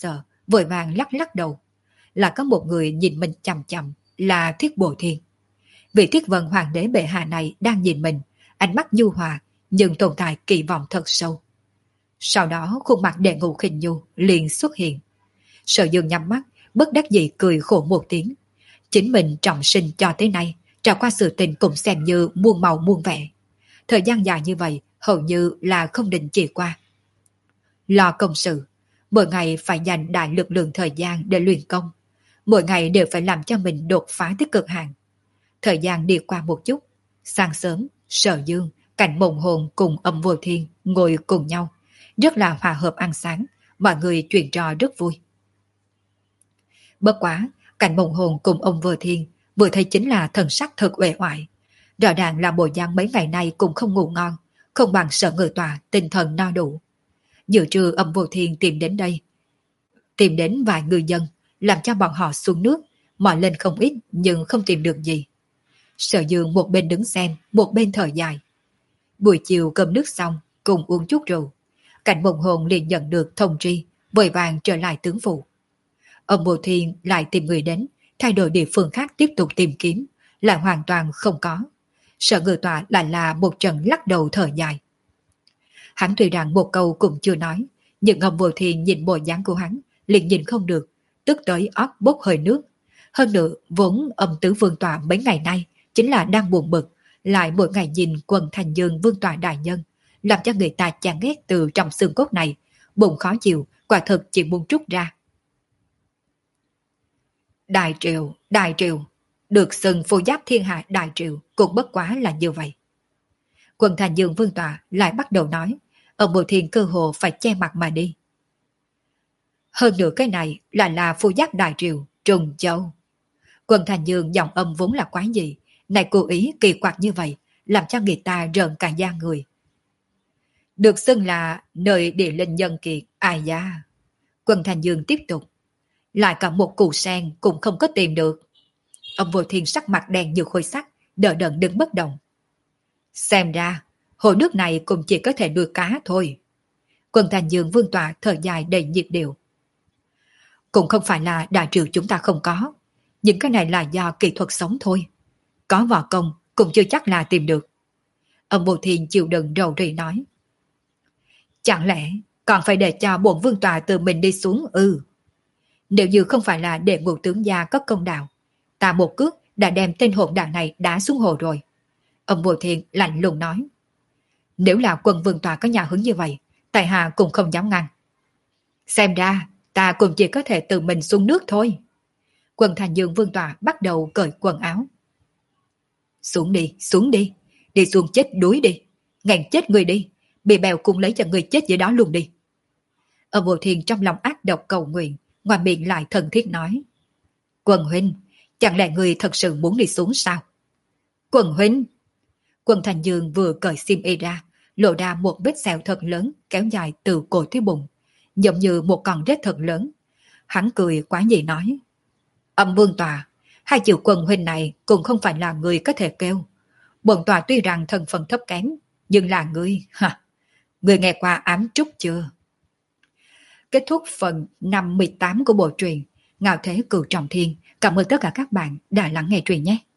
vội vàng lắc lắc đầu. Là có một người nhìn mình chằm chằm, là Thiết Bồ Thiên. Vị Thiết Vân Hoàng đế bệ hạ này đang nhìn mình, ánh mắt nhu hòa, nhưng tồn tại kỳ vọng thật sâu. Sau đó khuôn mặt Đệ Ngũ Khinh Nhu liền xuất hiện. Sở Dương nhắm mắt, bất đắc dĩ cười khổ một tiếng. Chính mình trọng sinh cho tới nay, trải qua sự tình cũng xem như muôn màu muôn vẻ. Thời gian dài như vậy, hầu như là không định chỉ qua. Lo công sự, mỗi ngày phải dành đại lực lượng thời gian để luyện công. Mỗi ngày đều phải làm cho mình đột phá tới cực hạn. Thời gian đi qua một chút, sáng sớm, Sở Dương, Cảnh Mộng Hồn cùng Âm Vô Thiên ngồi cùng nhau, rất là hòa hợp ăn sáng, mọi người chuyện trò rất vui. Bất quá, Cảnh Mộng Hồn cùng ông Vô Thiên vừa thấy chính là thần sắc thật uể oải. Rõ ràng là bộ dáng mấy ngày nay cũng không ngủ ngon, không bằng Sở Ngự Tọa tinh thần no đủ. Giữa trưa Âm Vô Thiên tìm đến đây, tìm đến vài người dân, làm cho bọn họ xuống nước, mò lên không ít nhưng không tìm được gì. Sở Dương một bên đứng xem, một bên thở dài. Buổi chiều cơm nước xong, cùng uống chút rượu. Cảnh Mộng Hồn liền nhận được thông tri, vội vàng trở lại tướng phủ. Ông Bồ Thiên lại tìm người đến, thay đổi địa phương khác tiếp tục tìm kiếm, lại hoàn toàn không có. Sở Ngự Tọa lại là một trận lắc đầu thở dài. Hắn tuy rằng một câu cũng chưa nói, nhưng ông Bồ Thiên nhìn bộ dáng của hắn, liền nhìn không được, tức tới óc bốc hơi nước. Hơn nữa, vốn âm tứ vương tọa mấy ngày nay chính là đang buồn bực, lại mỗi ngày nhìn quần Thành Dương vương tọa đại nhân, làm cho người ta chán ghét từ trong xương cốt này, bụng khó chịu, quả thực chỉ muốn trút ra. Đại triều, đại triều, được xưng phù giáp thiên hạ đại triều cũng bất quá là như vậy. Quần Thành Dương vương tọa lại bắt đầu nói, ông Bồ Thiên cơ hồ phải che mặt mà đi. Hơn nữa cái này là là phù giáp đại triều, Trùng Châu. Quần Thành Dương giọng âm vốn là quái gì, này cố ý kỳ quặc như vậy, làm cho người ta rợn cả da người. Được xưng là nơi địa linh nhân kiệt, ai da. Quần Thành Dương tiếp tục. Lại cả một củ sen cũng không có tìm được. Ông Vô Thiên sắc mặt đen như khối sắt, đờ đẫn đứng bất động. Xem ra, hồ nước này cũng chỉ có thể nuôi cá thôi. Quần Thành Dương vương tọa thở dài đầy nhịp điệu. Cũng không phải là đại triều chúng ta không có. Những cái này là do kỹ thuật sống thôi. Có võ công cũng chưa chắc là tìm được. Ông Vô Thiên chịu đựng rầu rĩ nói. Chẳng lẽ còn phải để cho bổn vương tọa từ mình đi xuống ư? Ừ. Nếu như không phải là để ngũ tướng gia có công đạo, ta một cước đã đem tên hỗn đản này đá xuống hồ rồi. Ông Vô Thiên lạnh lùng nói. Nếu là quân vương tọa có nhà hứng như vậy, tại hạ cũng không dám ngăn. Xem ra ta cũng chỉ có thể tự mình xuống nước thôi. Quần Thành Dương vương tọa bắt đầu cởi quần áo. Xuống đi, xuống đi, đi xuống chết đuối đi, ngàn chết người đi, bị bèo cùng lấy cho người chết dưới đó luôn đi. Ông Vô Thiên trong lòng ác độc cầu nguyện, ngoài miệng lại thân thiết nói. Quần huynh, chẳng lẽ người thật sự muốn đi xuống sao? Quần huynh! Quần Thành Dương vừa cởi xiêm y ra, lộ ra một vết sẹo thật lớn kéo dài từ cổ tới bụng, giống như một con rết thật lớn. Hắn cười quá nhị nói. Âm vương tòa, hai chữ quần huynh này cũng không phải là người có thể kêu. Bổn tòa tuy rằng thân phận thấp kém, nhưng là người, hả? Người nghe qua ám trúc chưa? Kết thúc phần năm mươi tám của bộ truyện Ngạo Thế Cửu Trọng Thiên. Cảm ơn tất cả các bạn đã lắng nghe truyện nhé.